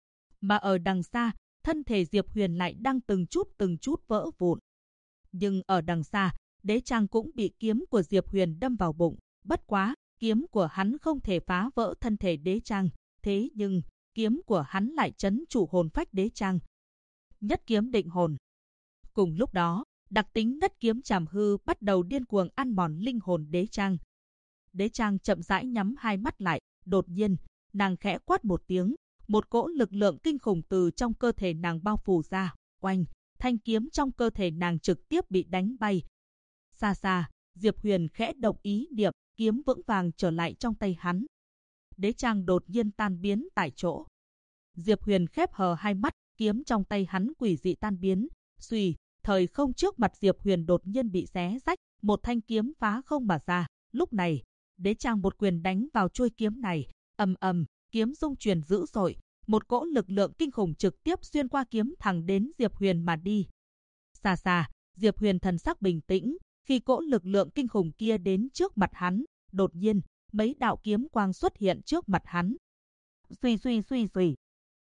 Mà ở đằng xa, thân thể Diệp Huyền lại đang từng chút vỡ vụn. Nhưng ở đằng xa, Đế Trang cũng bị kiếm của Diệp Huyền đâm vào bụng, bất quá, kiếm của hắn không thể phá vỡ thân thể Đế Trang, thế nhưng kiếm của hắn lại trấn trụ hồn phách Đế Trang. Nhất kiếm định hồn. Cùng lúc đó, đặc tính nhất kiếm trảm hư bắt đầu điên cuồng ăn mòn linh hồn Đế Trang. Đế Trang chậm rãi nhắm hai mắt lại, đột nhiên, nàng khẽ quát một tiếng, một cỗ lực lượng kinh khủng từ trong cơ thể nàng bao phủ ra, oanh, thanh kiếm trong cơ thể nàng trực tiếp bị đánh bay. Xa xa, Diệp Huyền khẽ động ý niệm, kiếm vững vàng trở lại trong tay hắn. Đế Trang đột nhiên tan biến tại chỗ. Diệp Huyền khép hờ hai mắt, kiếm trong tay hắn quỷ dị tan biến, suy, thời không trước mặt Diệp Huyền đột nhiên bị xé rách, một thanh kiếm phá không mà ra. Lúc này, Đế Trang một quyền đánh vào chuôi kiếm này, ầm ầm, kiếm rung chuyển dữ dội, một cỗ lực lượng kinh khủng trực tiếp xuyên qua kiếm thẳng đến Diệp Huyền mà đi. Xa xa, Diệp Huyền thần sắc bình tĩnh, khi cỗ lực lượng kinh khủng kia đến trước mặt hắn, đột nhiên, mấy đạo kiếm quang xuất hiện trước mặt hắn. Suy.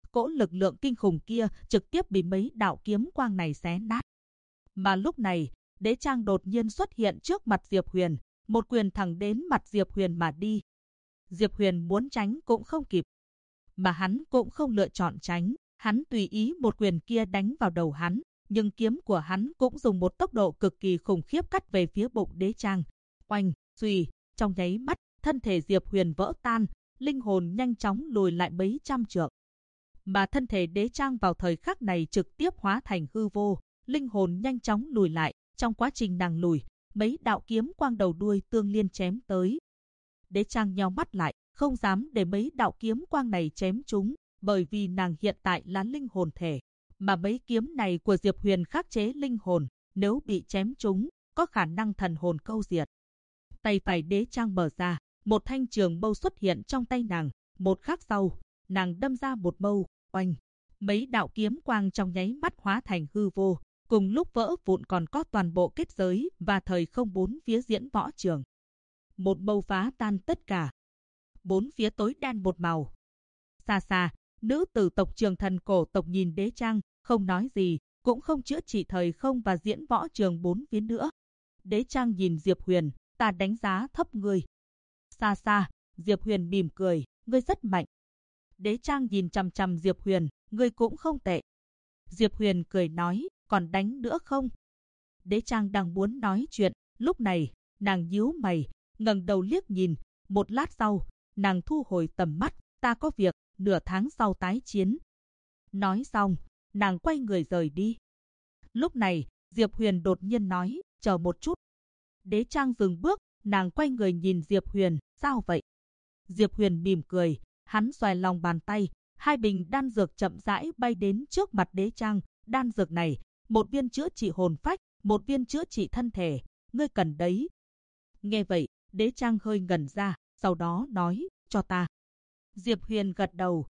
cỗ lực lượng kinh khủng kia trực tiếp bị mấy đạo kiếm quang này xé nát. Mà lúc này, Đế Trang đột nhiên xuất hiện trước mặt Diệp Huyền, một quyền thẳng đến mặt Diệp Huyền mà đi. Diệp Huyền muốn tránh cũng không kịp, mà hắn cũng không lựa chọn tránh, hắn tùy ý một quyền kia đánh vào đầu hắn, nhưng kiếm của hắn cũng dùng một tốc độ cực kỳ khủng khiếp cắt về phía bụng Đế Trang. Oanh, suy, trong nháy mắt, thân thể Diệp Huyền vỡ tan, linh hồn nhanh chóng lùi lại mấy trăm trượng. Mà thân thể Đế Trang vào thời khắc này trực tiếp hóa thành hư vô, linh hồn nhanh chóng lùi lại, trong quá trình nàng lùi, mấy đạo kiếm quang đầu đuôi tương liên chém tới. Đế Trang nheo mắt lại, không dám để mấy đạo kiếm quang này chém chúng, bởi vì nàng hiện tại là linh hồn thể, mà mấy kiếm này của Diệp Huyền khắc chế linh hồn, nếu bị chém chúng, có khả năng thần hồn câu diệt. Tay phải Đế Trang mở ra, một thanh trường mâu xuất hiện trong tay nàng, một khắc sau, nàng đâm ra một mâu, oanh. Mấy đạo kiếm quang trong nháy mắt hóa thành hư vô, cùng lúc vỡ vụn còn có toàn bộ kết giới và thời không bốn phía diễn võ trường. Một mâu phá tan tất cả. Bốn phía tối đen một màu. Xa xa, nữ tử tộc Trường Thần cổ tộc nhìn Đế Trang, không nói gì, cũng không chữa trị thời không và diễn võ trường bốn phía nữa. Đế Trang nhìn Diệp Huyền, ta đánh giá thấp ngươi. Xa xa, Diệp Huyền mỉm cười, ngươi rất mạnh. Đế Trang nhìn chằm chằm Diệp Huyền, ngươi cũng không tệ. Diệp Huyền cười nói, còn đánh nữa không? Đế Trang đang muốn nói chuyện, lúc này, nàng nhíu mày, ngẩng đầu liếc nhìn, một lát sau, nàng thu hồi tầm mắt, ta có việc, nửa tháng sau tái chiến. Nói xong, nàng quay người rời đi. Lúc này, Diệp Huyền đột nhiên nói, chờ một chút. Đế Trang dừng bước, nàng quay người nhìn Diệp Huyền, sao vậy? Diệp Huyền mỉm cười, hắn xoay lòng bàn tay, hai bình đan dược chậm rãi bay đến trước mặt Đế Trang. Đan dược này, một viên chữa trị hồn phách, một viên chữa trị thân thể, ngươi cần đấy. Nghe vậy, Đế Trang hơi ngẩn ra, sau đó nói, cho ta. Diệp Huyền gật đầu.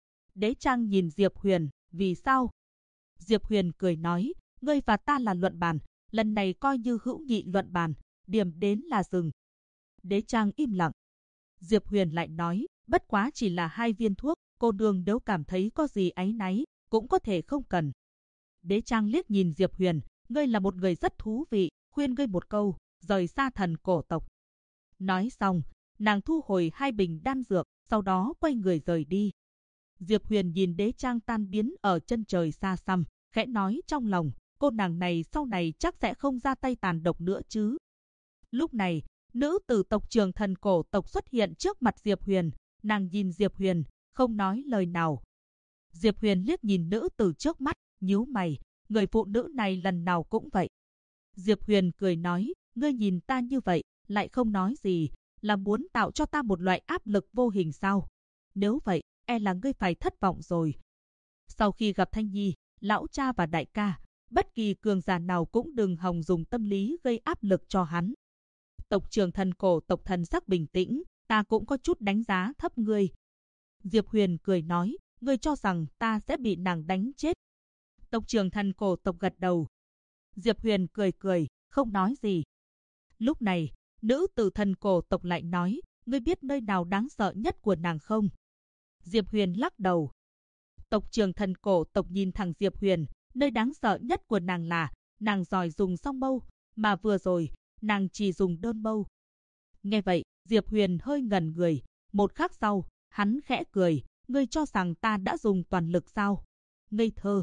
Đế Trang nhìn Diệp Huyền, vì sao? Diệp Huyền cười nói, ngươi và ta là luận bàn, lần này coi như hữu nghị luận bàn, điểm đến là dừng. Đế Trang im lặng. Diệp Huyền lại nói, bất quá chỉ là 2 viên thuốc, cô nương nếu cảm thấy có gì áy náy, cũng có thể không cần. Đế Trang liếc nhìn Diệp Huyền, ngươi là một người rất thú vị, khuyên ngươi một câu, rời xa thần cổ tộc. Nói xong, nàng thu hồi 2 bình đan dược, sau đó quay người rời đi. Diệp Huyền nhìn Đế Trang tan biến ở chân trời xa xăm, khẽ nói trong lòng, cô nàng này sau này chắc sẽ không ra tay tàn độc nữa chứ. Lúc này, nữ tử tộc Trường Thần cổ tộc xuất hiện trước mặt Diệp Huyền, nàng nhìn Diệp Huyền, không nói lời nào. Diệp Huyền liếc nhìn nữ tử trước mắt, nhíu mày, người phụ nữ này lần nào cũng vậy. Diệp Huyền cười nói, ngươi nhìn ta như vậy, lại không nói gì, là muốn tạo cho ta một loại áp lực vô hình sao? Nếu vậy, e là ngươi phải thất vọng rồi. Sau khi gặp Thanh Nhi, lão cha và đại ca, bất kỳ cường giả nào cũng đừng hòng dùng tâm lý gây áp lực cho hắn. Tộc Trường Thần cổ tộc thần sắc bình tĩnh, ta cũng có chút đánh giá thấp ngươi. Diệp Huyền cười nói, ngươi cho rằng ta sẽ bị nàng đánh chết. Tộc Trường Thần cổ tộc gật đầu. Diệp Huyền cười cười, không nói gì. Lúc này, nữ tử thần cổ tộc lại nói, ngươi biết nơi nào đáng sợ nhất của nàng không? Diệp Huyền lắc đầu. Tộc Trường Thần cổ tộc nhìn thẳng Diệp Huyền, nơi đáng sợ nhất của nàng là, nàng giỏi dùng song mâu, mà vừa rồi, nàng chỉ dùng đơn mâu. Nghe vậy, Diệp Huyền hơi ngẩn người, một khắc sau, hắn khẽ cười, ngươi cho rằng ta đã dùng toàn lực sao? Ngây thơ.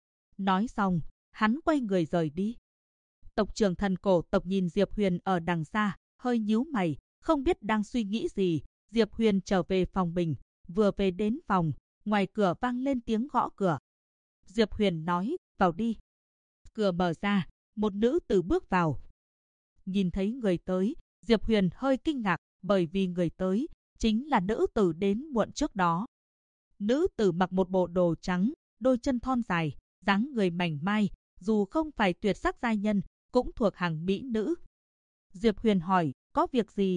Nói xong, hắn quay người rời đi. Tộc Trường Thần cổ tộc nhìn Diệp Huyền ở đằng xa, hơi nhíu mày, không biết đang suy nghĩ gì. Diệp Huyền trở về phòng mình, vừa về đến phòng, ngoài cửa vang lên tiếng gõ cửa. Diệp Huyền nói, vào đi. Cửa mở ra, một nữ tử bước vào. Nhìn thấy người tới, Diệp Huyền hơi kinh ngạc, bởi vì người tới chính là nữ tử đến muộn trước đó. Nữ tử mặc một bộ đồ trắng, đôi chân thon dài, dáng người mảnh mai, dù không phải tuyệt sắc giai nhân, cũng thuộc hàng mỹ nữ. Diệp Huyền hỏi, có việc gì?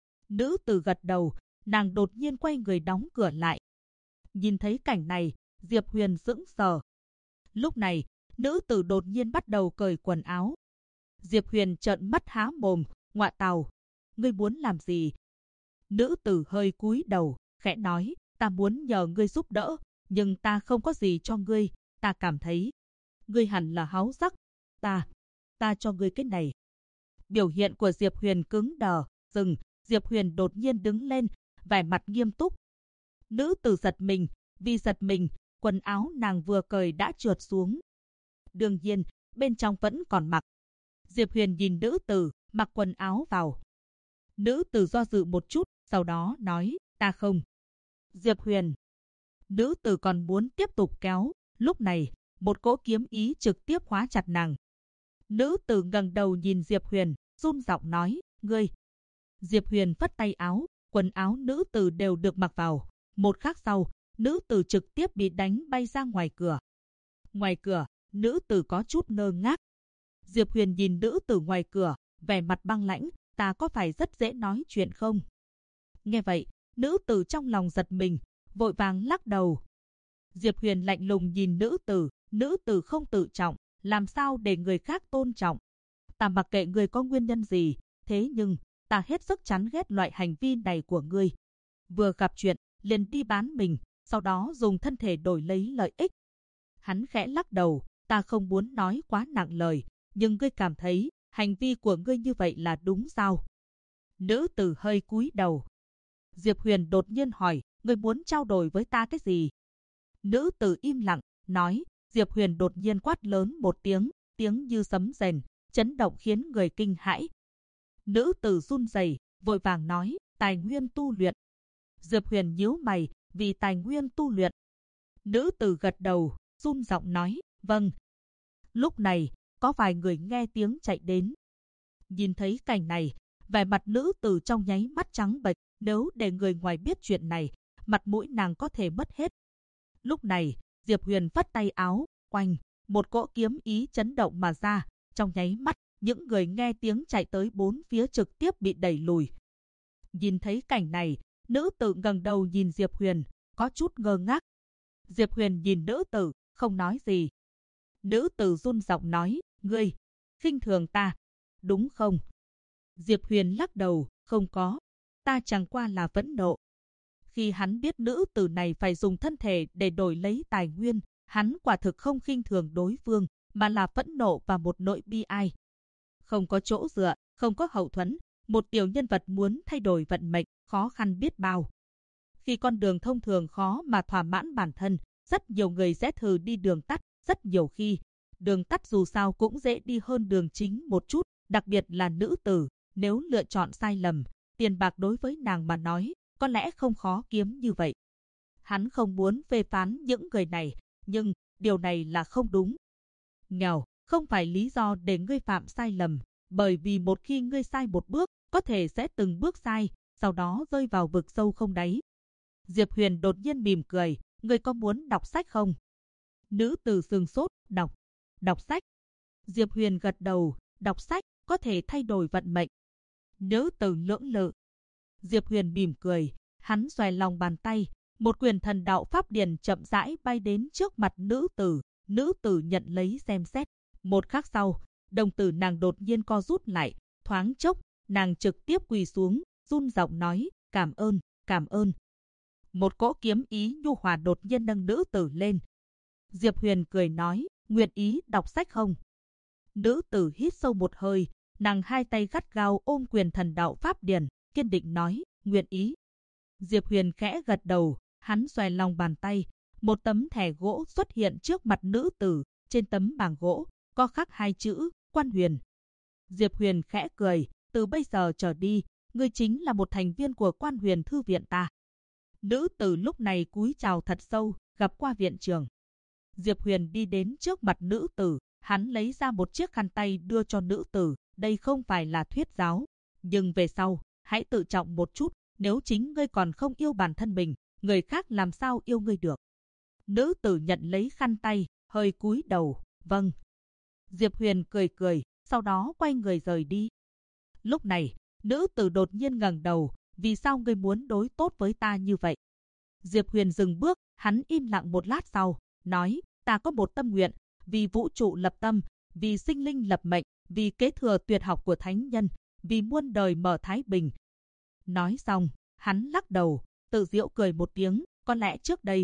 Nữ tử gật đầu, nàng đột nhiên quay người đóng cửa lại. Nhìn thấy cảnh này, Diệp Huyền sững sờ. Lúc này, nữ tử đột nhiên bắt đầu cởi quần áo. Diệp Huyền trợn mắt há mồm, ngọa tào, ngươi muốn làm gì? Nữ tử hơi cúi đầu, khẽ nói, ta muốn nhờ ngươi giúp đỡ, nhưng ta không có gì cho ngươi, ta cảm thấy ngươi hẳn là háu sắc. Ta cho ngươi cái này. Biểu hiện của Diệp Huyền cứng đờ, dừng, Diệp Huyền đột nhiên đứng lên, vẻ mặt nghiêm túc. Nữ tử giật mình, vì giật mình, quần áo nàng vừa cởi đã trượt xuống. Đương nhiên, bên trong vẫn còn mặc. Diệp Huyền nhìn nữ tử, mặc quần áo vào. Nữ tử do dự một chút, sau đó nói, ta không. Diệp Huyền. Nữ tử còn muốn tiếp tục kéo, lúc này, một cỗ kiếm ý trực tiếp khóa chặt nàng. Nữ tử ngẩng đầu nhìn Diệp Huyền, run giọng nói, ngươi. Diệp Huyền phất tay áo, quần áo nữ tử đều được mặc vào. Một khắc sau, nữ tử trực tiếp bị đánh bay ra ngoài cửa. Ngoài cửa, nữ tử có chút ngơ ngác. Diệp Huyền nhìn nữ tử ngoài cửa, vẻ mặt băng lãnh, ta có phải rất dễ nói chuyện không? Nghe vậy, nữ tử trong lòng giật mình, vội vàng lắc đầu. Diệp Huyền lạnh lùng nhìn nữ tử không tự trọng, làm sao để người khác tôn trọng? Ta mặc kệ người có nguyên nhân gì, thế nhưng ta hết sức chán ghét loại hành vi này của ngươi. Vừa gặp chuyện, liền đi bán mình, sau đó dùng thân thể đổi lấy lợi ích. Hắn khẽ lắc đầu, ta không muốn nói quá nặng lời, nhưng ngươi cảm thấy hành vi của ngươi như vậy là đúng sao? Nữ tử hơi cúi đầu. Diệp Huyền đột nhiên hỏi, ngươi muốn trao đổi với ta cái gì? Nữ tử im lặng, nói. Diệp Huyền đột nhiên quát lớn một tiếng, tiếng như sấm rền, chấn động khiến người kinh hãi. Nữ tử run rẩy, vội vàng nói, tài nguyên tu luyện. Diệp Huyền nhíu mày, vì tài nguyên tu luyện. Nữ tử gật đầu, run giọng nói, vâng. Lúc này, có vài người nghe tiếng chạy đến. Nhìn thấy cảnh này, vẻ mặt nữ tử trong nháy mắt trắng bệch, nếu để người ngoài biết chuyện này, mặt mũi nàng có thể mất hết. Lúc này, Diệp Huyền phất tay áo, oanh, một cỗ kiếm ý chấn động mà ra, trong nháy mắt, những người nghe tiếng chạy tới bốn phía trực tiếp bị đẩy lùi. Nhìn thấy cảnh này, nữ tử ngẩng đầu nhìn Diệp Huyền, có chút ngơ ngác. Diệp Huyền nhìn nữ tử, không nói gì. Nữ tử run giọng nói, ngươi khinh thường ta, đúng không? Diệp Huyền lắc đầu, không có, ta chẳng qua là phẫn nộ. Khi hắn biết nữ tử này phải dùng thân thể để đổi lấy tài nguyên, hắn quả thực không khinh thường đối phương, mà là phẫn nộ và một nỗi bi ai. Không có chỗ dựa, không có hậu thuẫn, một tiểu nhân vật muốn thay đổi vận mệnh, khó khăn biết bao. Khi con đường thông thường khó mà thỏa mãn bản thân, rất nhiều người sẽ thử đi đường tắt, rất nhiều khi, đường tắt dù sao cũng dễ đi hơn đường chính một chút, đặc biệt là nữ tử, nếu lựa chọn sai lầm, tiền bạc đối với nàng mà nói, có lẽ không khó kiếm như vậy. Hắn không muốn phê phán những người này, nhưng điều này là không đúng. Nghèo không phải lý do để ngươi phạm sai lầm, bởi vì một khi ngươi sai một bước, có thể sẽ từng bước sai, sau đó rơi vào vực sâu không đáy. Diệp Huyền đột nhiên mỉm cười, ngươi có muốn đọc sách không? Nữ tử sửng sốt, đọc sách. Diệp Huyền gật đầu, đọc sách có thể thay đổi vận mệnh. Nữ tử lưỡng lự. Diệp Huyền mỉm cười, hắn xòe lòng bàn tay, một quyền thần đạo pháp điển chậm rãi bay đến trước mặt nữ tử nhận lấy xem xét. Một khắc sau, đồng tử nàng đột nhiên co rút lại, thoáng chốc, nàng trực tiếp quỳ xuống, run giọng nói, cảm ơn. Một cỗ kiếm ý nhu hòa đột nhiên nâng nữ tử lên. Diệp Huyền cười nói, nguyện ý đọc sách không? Nữ tử hít sâu một hơi, nàng hai tay gắt gao ôm quyền thần đạo pháp điển, kiên định nói, nguyện ý. Diệp Huyền khẽ gật đầu, hắn xòe lòng bàn tay, một tấm thẻ gỗ xuất hiện trước mặt nữ tử, trên tấm bảng gỗ có khắc hai chữ, Quan Huyền. Diệp Huyền khẽ cười, từ bây giờ trở đi, ngươi chính là một thành viên của Quan Huyền thư viện ta. Nữ tử lúc này cúi chào thật sâu, gặp qua viện trưởng. Diệp Huyền đi đến trước mặt nữ tử, hắn lấy ra một chiếc khăn tay đưa cho nữ tử, đây không phải là thuyết giáo, nhưng về sau, hãy tự trọng một chút, nếu chính ngươi còn không yêu bản thân mình, người khác làm sao yêu ngươi được. Nữ tử nhận lấy khăn tay, hơi cúi đầu, vâng. Diệp Huyền cười, sau đó quay người rời đi. Lúc này, nữ tử đột nhiên ngẩng đầu, vì sao ngươi muốn đối tốt với ta như vậy? Diệp Huyền dừng bước, hắn im lặng một lát sau, nói, ta có một tâm nguyện, vì vũ trụ lập tâm, vì sinh linh lập mệnh, vì kế thừa tuyệt học của thánh nhân, vì muôn đời mở thái bình. Nói xong, hắn lắc đầu, tự giễu cười một tiếng, có lẽ trước đây,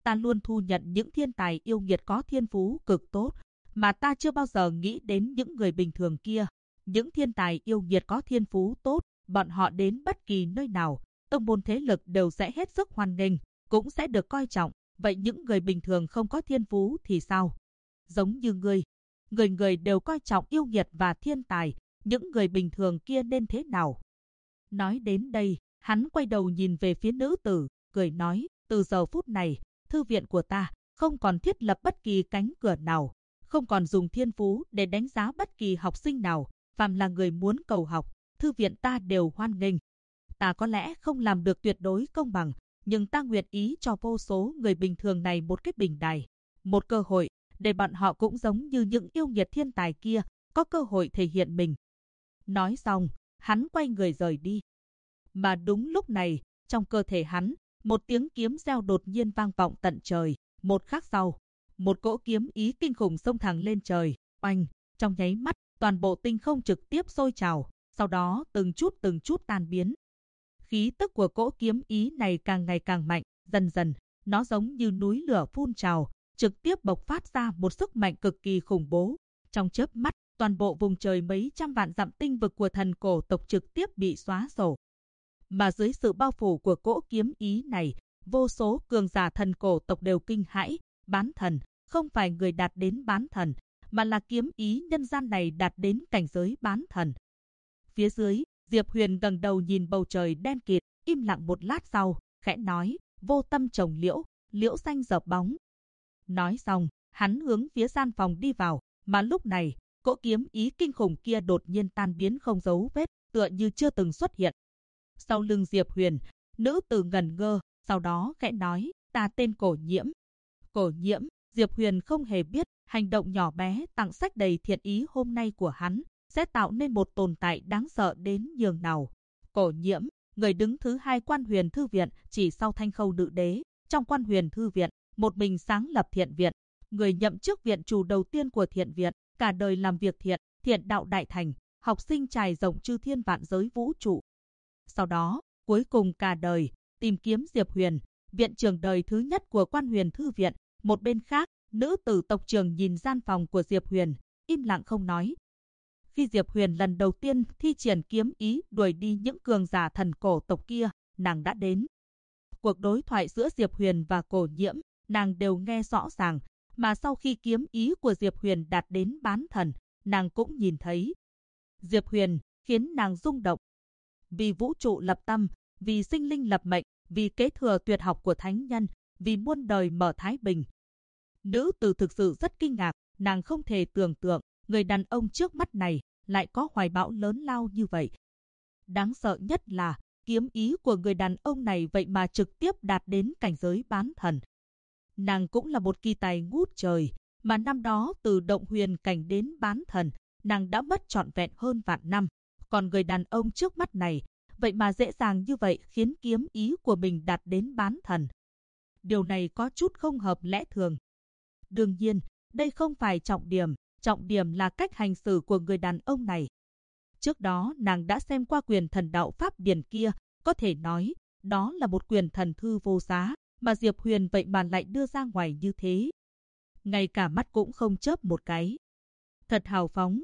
ta luôn thu nhận những thiên tài yêu nghiệt có thiên phú cực tốt, mà ta chưa bao giờ nghĩ đến những người bình thường kia. Những thiên tài yêu nghiệt có thiên phú tốt, bọn họ đến bất kỳ nơi nào, tông môn thế lực đều sẽ hết sức hoan nghênh, cũng sẽ được coi trọng. Vậy những người bình thường không có thiên phú thì sao? Giống như người người đều coi trọng yêu nghiệt và thiên tài, những người bình thường kia nên thế nào? Nói đến đây, hắn quay đầu nhìn về phía nữ tử, cười nói, từ giờ phút này, thư viện của ta không còn thiết lập bất kỳ cánh cửa nào, không còn dùng thiên phú để đánh giá bất kỳ học sinh nào, phàm là người muốn cầu học, thư viện ta đều hoan nghênh. Ta có lẽ không làm được tuyệt đối công bằng, nhưng ta nguyện ý cho vô số người bình thường này một cái bình đài, một cơ hội, để bọn họ cũng giống như những yêu nghiệt thiên tài kia, có cơ hội thể hiện mình. Nói xong, hắn quay người rời đi. Mà đúng lúc này, trong cơ thể hắn, một tiếng kiếm reo đột nhiên vang vọng tận trời. Một khắc sau, một cỗ kiếm ý kinh khủng xông thẳng lên trời. Oanh, trong nháy mắt, toàn bộ tinh không trực tiếp sôi trào, sau đó từng chút tan biến. Khí tức của cỗ kiếm ý này càng ngày càng mạnh, dần dần, nó giống như núi lửa phun trào, trực tiếp bộc phát ra một sức mạnh cực kỳ khủng bố. Trong chớp mắt, toàn bộ vùng trời mấy trăm vạn dặm tinh vực của thần cổ tộc trực tiếp bị xóa sổ. Mà dưới sự bao phủ của cỗ kiếm ý này, vô số cường giả thần cổ tộc đều kinh hãi. Bán thần, không phải người đạt đến bán thần, mà là kiếm ý nhân gian này đạt đến cảnh giới bán thần. Phía dưới, Diệp Huyền ngẩng đầu nhìn bầu trời đen kịt, im lặng một lát sau, khẽ nói, vô tâm trồng liễu, liễu xanh dợp bóng. Nói xong, hắn hướng phía gian phòng đi vào, mà lúc này, cỗ kiếm ý kinh khủng kia đột nhiên tan biến không dấu vết, tựa như chưa từng xuất hiện. Sau lưng Diệp Huyền, nữ tử ngẩn ngơ, sau đó khẽ nói, ta tên Cổ Nhiễm. Cổ Nhiễm, Diệp Huyền không hề biết, hành động nhỏ bé tặng sách đầy thiện ý hôm nay của hắn sẽ tạo nên một tồn tại đáng sợ đến nhường nào. Cổ Nhiễm, người đứng thứ 2 Quan Huyền Thư Viện, chỉ sau Thanh Khâu Nữ Đế. Trong Quan Huyền Thư Viện, một mình sáng lập thiện viện, người nhậm chức viện chủ đầu tiên của thiện viện, cả đời làm việc thiện, thiện đạo đại thành, học sinh trải rộng chư thiên vạn giới vũ trụ. Sau đó, cuối cùng cả đời, tìm kiếm Diệp Huyền, viện trưởng đời thứ nhất của Quan Huyền Thư Viện. Một bên khác, nữ tử tộc trưởng nhìn gian phòng của Diệp Huyền, im lặng không nói. Khi Diệp Huyền lần đầu tiên thi triển kiếm ý đuổi đi những cường giả thần cổ tộc kia, nàng đã đến. Cuộc đối thoại giữa Diệp Huyền và Cổ Nhiễm, nàng đều nghe rõ ràng, mà sau khi kiếm ý của Diệp Huyền đạt đến bán thần, nàng cũng nhìn thấy. Diệp Huyền khiến nàng rung động. Vì vũ trụ lập tâm, vì sinh linh lập mệnh, vì kế thừa tuyệt học của thánh nhân, vì muôn đời mở thái bình. Nữ tử thực sự rất kinh ngạc, nàng không thể tưởng tượng, người đàn ông trước mắt này lại có hoài bão lớn lao như vậy. Đáng sợ nhất là, kiếm ý của người đàn ông này vậy mà trực tiếp đạt đến cảnh giới bán thần. Nàng cũng là một kỳ tài ngút trời, mà năm đó từ động huyền cảnh đến bán thần, nàng đã mất trọn vẹn hơn vạn năm. Còn người đàn ông trước mắt này, vậy mà dễ dàng như vậy khiến kiếm ý của mình đạt đến bán thần. Điều này có chút không hợp lẽ thường. Đương nhiên, đây không phải trọng điểm là cách hành xử của người đàn ông này. Trước đó nàng đã xem qua quyền thần đạo pháp điển kia, có thể nói, đó là một quyền thần thư vô giá, mà Diệp Huyền vậy mà lại đưa ra ngoài như thế. Ngay cả mắt cũng không chớp một cái. Thật hào phóng.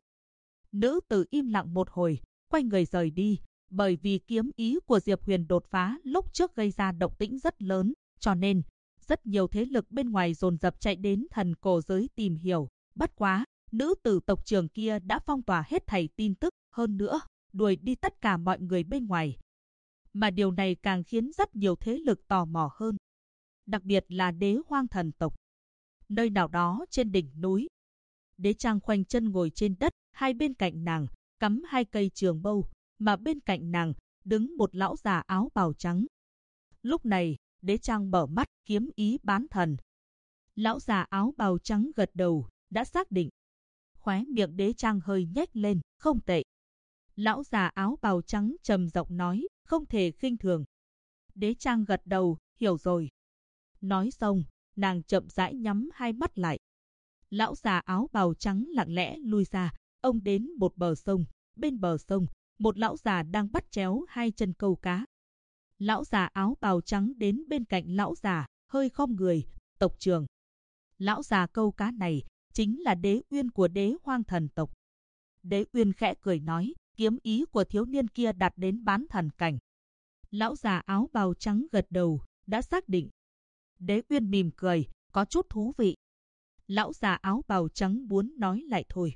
Nữ tử im lặng một hồi, quay người rời đi, bởi vì kiếm ý của Diệp Huyền đột phá lúc trước gây ra động tĩnh rất lớn, cho nên rất nhiều thế lực bên ngoài dồn dập chạy đến thần cổ giới tìm hiểu. Bất quá, nữ tử tộc trưởng kia đã phong tỏa hết thảy tin tức, hơn nữa, đuổi đi tất cả mọi người bên ngoài. Mà điều này càng khiến rất nhiều thế lực tò mò hơn. Đặc biệt là Đế Hoang thần tộc. Nơi nào đó trên đỉnh núi, Đế Trang khoanh chân ngồi trên đất, hai bên cạnh nàng cắm 2 cây trường bâu, mà bên cạnh nàng đứng một lão già áo bào trắng. Lúc này, Đế Trang mở mắt, kiếm ý bán thần. Lão già áo bào trắng gật đầu, đã xác định. Khóe miệng Đế Trang hơi nhếch lên, không tệ. Lão già áo bào trắng trầm giọng nói, không thể khinh thường. Đế Trang gật đầu, hiểu rồi. Nói xong, nàng chậm rãi nhắm hai mắt lại. Lão già áo bào trắng lặng lẽ lui ra, ông đến một bờ sông. Bên bờ sông, một lão già đang bắt chéo 2 chân câu cá. Lão già áo bào trắng đến bên cạnh lão già, hơi khom người, tộc trưởng. Lão già câu cá này chính là Đế Uyên của Đế Hoang thần tộc. Đế Uyên khẽ cười nói, kiếm ý của thiếu niên kia đạt đến bán thần cảnh. Lão già áo bào trắng gật đầu, đã xác định. Đế Uyên mỉm cười, có chút thú vị. Lão già áo bào trắng muốn nói lại thôi.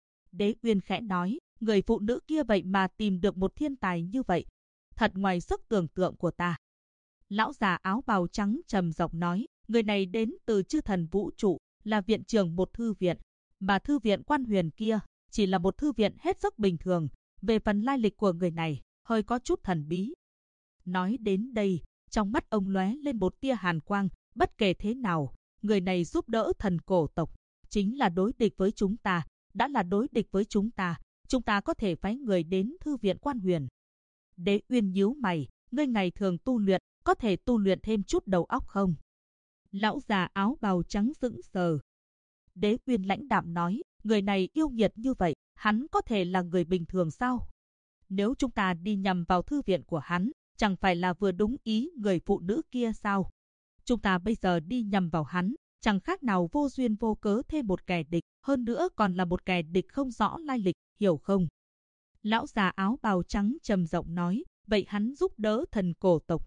Đế Uyên khẽ nói, người phụ nữ kia vậy mà tìm được một thiên tài như vậy, thật ngoài sức tưởng tượng của ta. Lão già áo bào trắng trầm giọng nói, người này đến từ chư thần vũ trụ, là viện trưởng một thư viện, mà thư viện Quan Huyền kia chỉ là một thư viện hết sức bình thường. Về phần lai lịch của người này, hơi có chút thần bí. Nói đến đây, trong mắt ông lóe lên một tia hàn quang, bất kể thế nào, người này giúp đỡ thần cổ tộc, chính là đối địch với chúng ta, đã là đối địch với chúng ta có thể phái người đến thư viện Quan Huyền. Đế Uyên nhíu mày, ngươi ngày thường tu luyện, có thể tu luyện thêm chút đầu óc không? Lão già áo bào trắng sững sờ. Đế Uyên lãnh đạm nói, người này yêu nghiệt như vậy, hắn có thể là người bình thường sao? Nếu chúng ta đi nhằm vào thư viện của hắn, chẳng phải là vừa đúng ý người phụ nữ kia sao? Chúng ta bây giờ đi nhằm vào hắn, chẳng khác nào vô duyên vô cớ thêm một kẻ địch, hơn nữa còn là một kẻ địch không rõ lai lịch, hiểu không? Lão già áo bào trắng trầm giọng nói, vậy hắn giúp đỡ thần cổ tộc.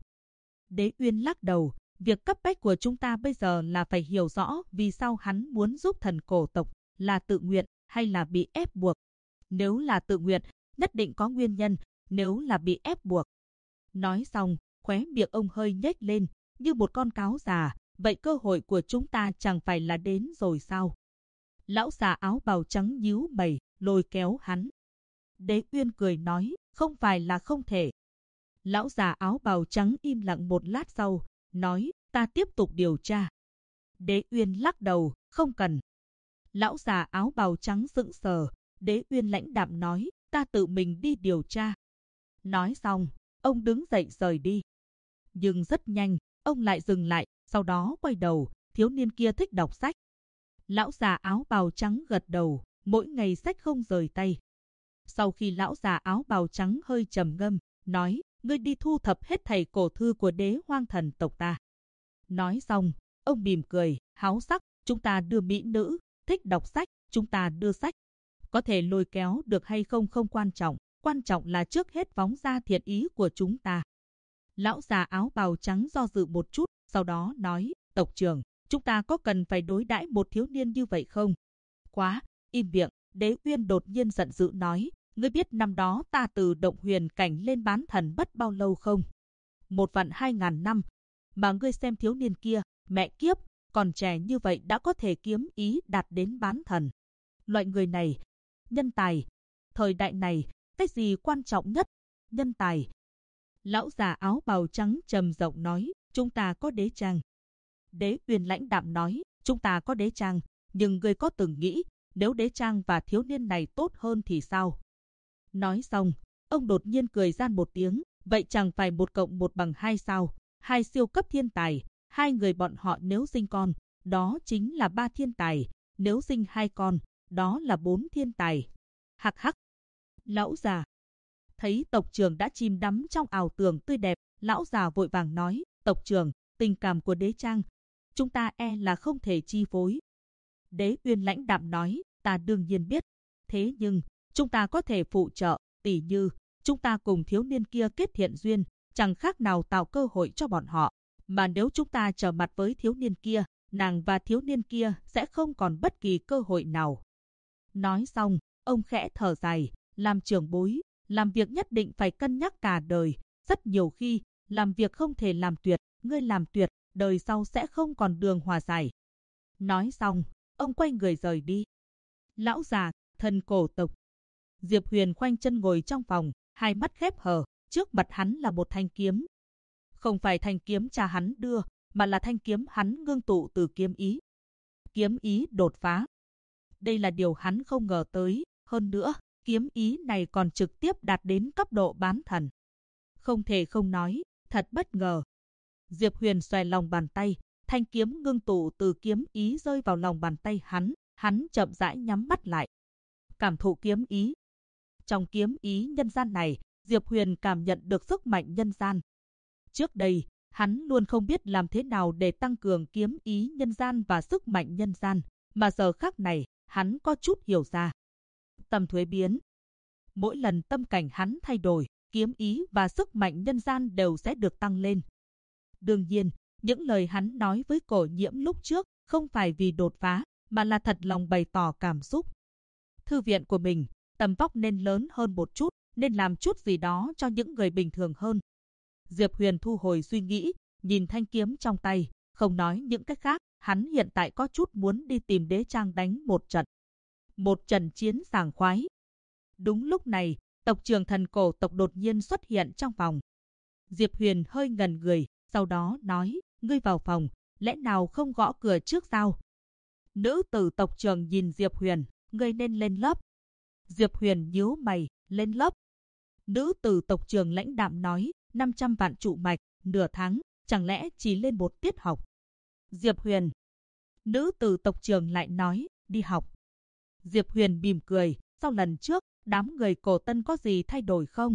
Đế Uyên lắc đầu, việc cấp bách của chúng ta bây giờ là phải hiểu rõ vì sao hắn muốn giúp thần cổ tộc, là tự nguyện hay là bị ép buộc. Nếu là tự nguyện, nhất định có nguyên nhân, nếu là bị ép buộc. Nói xong, khóe miệng ông hơi nhếch lên, như một con cáo già, vậy cơ hội của chúng ta chẳng phải là đến rồi sao? Lão già áo bào trắng nhíu mày, lôi kéo hắn. Đế Uyên cười nói, không phải là không thể. Lão già áo bào trắng im lặng một lát sau, nói, ta tiếp tục điều tra. Đế Uyên lắc đầu, không cần. Lão già áo bào trắng sững sờ, Đế Uyên lãnh đạm nói, ta tự mình đi điều tra. Nói xong, ông đứng dậy rời đi. Nhưng rất nhanh, ông lại dừng lại, sau đó quay đầu, thiếu niên kia thích đọc sách. Lão già áo bào trắng gật đầu, mỗi ngày sách không rời tay. Sau khi lão già áo bào trắng hơi trầm ngâm, nói, ngươi đi thu thập hết thảy cổ thư của Đế Hoang thần tộc ta. Nói xong, ông mỉm cười, háo sắc, chúng ta đưa mỹ nữ, thích đọc sách, chúng ta đưa sách. Có thể lôi kéo được hay không không quan trọng là trước hết phóng ra thiện ý của chúng ta. Lão già áo bào trắng do dự một chút, sau đó nói, tộc trưởng, chúng ta có cần phải đối đãi một thiếu niên như vậy không? Quá, im miệng. Đế Uyên đột nhiên giận dữ nói, ngươi biết năm đó ta từ động huyền cảnh lên bán thần bất bao lâu không? 1.200.000 năm. Mà ngươi xem thiếu niên kia, mẹ kiếp, còn trẻ như vậy đã có thể kiếm ý đạt đến bán thần. Loại người này, nhân tài. Thời đại này, cái gì quan trọng nhất? Nhân tài. Lão già áo bào trắng trầm giọng nói, chúng ta có đế trang. Đế Uyên lãnh đạm nói, chúng ta có đế trang, nhưng ngươi có từng nghĩ, nếu đế trang và thiếu niên này tốt hơn thì sao? Nói xong, ông đột nhiên cười gian một tiếng, vậy chẳng phải 1 + 1 = 2 sao? 2 siêu cấp thiên tài, 2 người bọn họ nếu sinh con, đó chính là 3 thiên tài, nếu sinh 2 con, đó là 4 thiên tài. Hắc hắc. Lão già thấy tộc trưởng đã chìm đắm trong ảo tưởng tươi đẹp, lão già vội vàng nói, tộc trưởng, tình cảm của đế trang, chúng ta là không thể chi phối. Đế Uyên lãnh đạm nói, ta đương nhiên biết, thế nhưng, chúng ta có thể phụ trợ, tỉ như, chúng ta cùng thiếu niên kia kết thiện duyên, chẳng khác nào tạo cơ hội cho bọn họ. Mà nếu chúng ta trở mặt với thiếu niên kia, nàng và thiếu niên kia sẽ không còn bất kỳ cơ hội nào. Nói xong, ông khẽ thở dài, làm trưởng bối, làm việc nhất định phải cân nhắc cả đời. Rất nhiều khi, làm việc không thể làm tuyệt, ngươi làm tuyệt, đời sau sẽ không còn đường hòa giải. Nói xong, ông quay người rời đi. Lão già, thần cổ tộc. Diệp Huyền khoanh chân ngồi trong phòng, hai mắt khép hờ, trước mặt hắn là một thanh kiếm. Không phải thanh kiếm cha hắn đưa, mà là thanh kiếm hắn ngưng tụ từ kiếm ý. Kiếm ý đột phá. Đây là điều hắn không ngờ tới, hơn nữa, kiếm ý này còn trực tiếp đạt đến cấp độ bán thần. Không thể không nói, thật bất ngờ. Diệp Huyền xòe lòng bàn tay, thanh kiếm ngưng tụ từ kiếm ý rơi vào lòng bàn tay hắn chậm rãi nhắm mắt lại. Cảm thụ kiếm ý. Trong kiếm ý nhân gian này, Diệp Huyền cảm nhận được sức mạnh nhân gian. Trước đây, Hắn luôn không biết làm thế nào để tăng cường kiếm ý nhân gian và sức mạnh nhân gian, mà giờ khắc này, hắn có chút hiểu ra. Tâm thuế biến. Mỗi lần tâm cảnh hắn thay đổi, kiếm ý và sức mạnh nhân gian đều sẽ được tăng lên. Đương nhiên, những lời hắn nói với Cổ Nhiễm lúc trước không phải vì đột phá, mà là thật lòng bày tỏ cảm xúc. Thư viện của mình, tầm vóc nên lớn hơn một chút, nên làm chút gì đó cho những người bình thường hơn. Diệp Huyền thu hồi suy nghĩ, nhìn thanh kiếm trong tay, không nói những cách khác, hắn hiện tại có chút muốn đi tìm Đế Trang đánh một trận. Một trận chiến sảng khoái. Đúng lúc này, tộc trưởng Thần Cổ tộc đột nhiên xuất hiện trong phòng. Diệp Huyền hơi ngần người, sau đó nói, ngươi vào phòng, lẽ nào không gõ cửa trước sao? Nữ tử tộc trưởng nhìn Diệp Huyền, ngươi nên lên lớp. Diệp Huyền nhíu mày, lên lớp. Nữ tử tộc trưởng lãnh đạm nói, 500 vạn trụ mạch, nửa tháng, chẳng lẽ chỉ lên một tiết học? Diệp Huyền. Nữ tử tộc trưởng lại nói, đi học. Diệp Huyền mỉm cười, sau lần trước, đám người Cổ Tân có gì thay đổi không?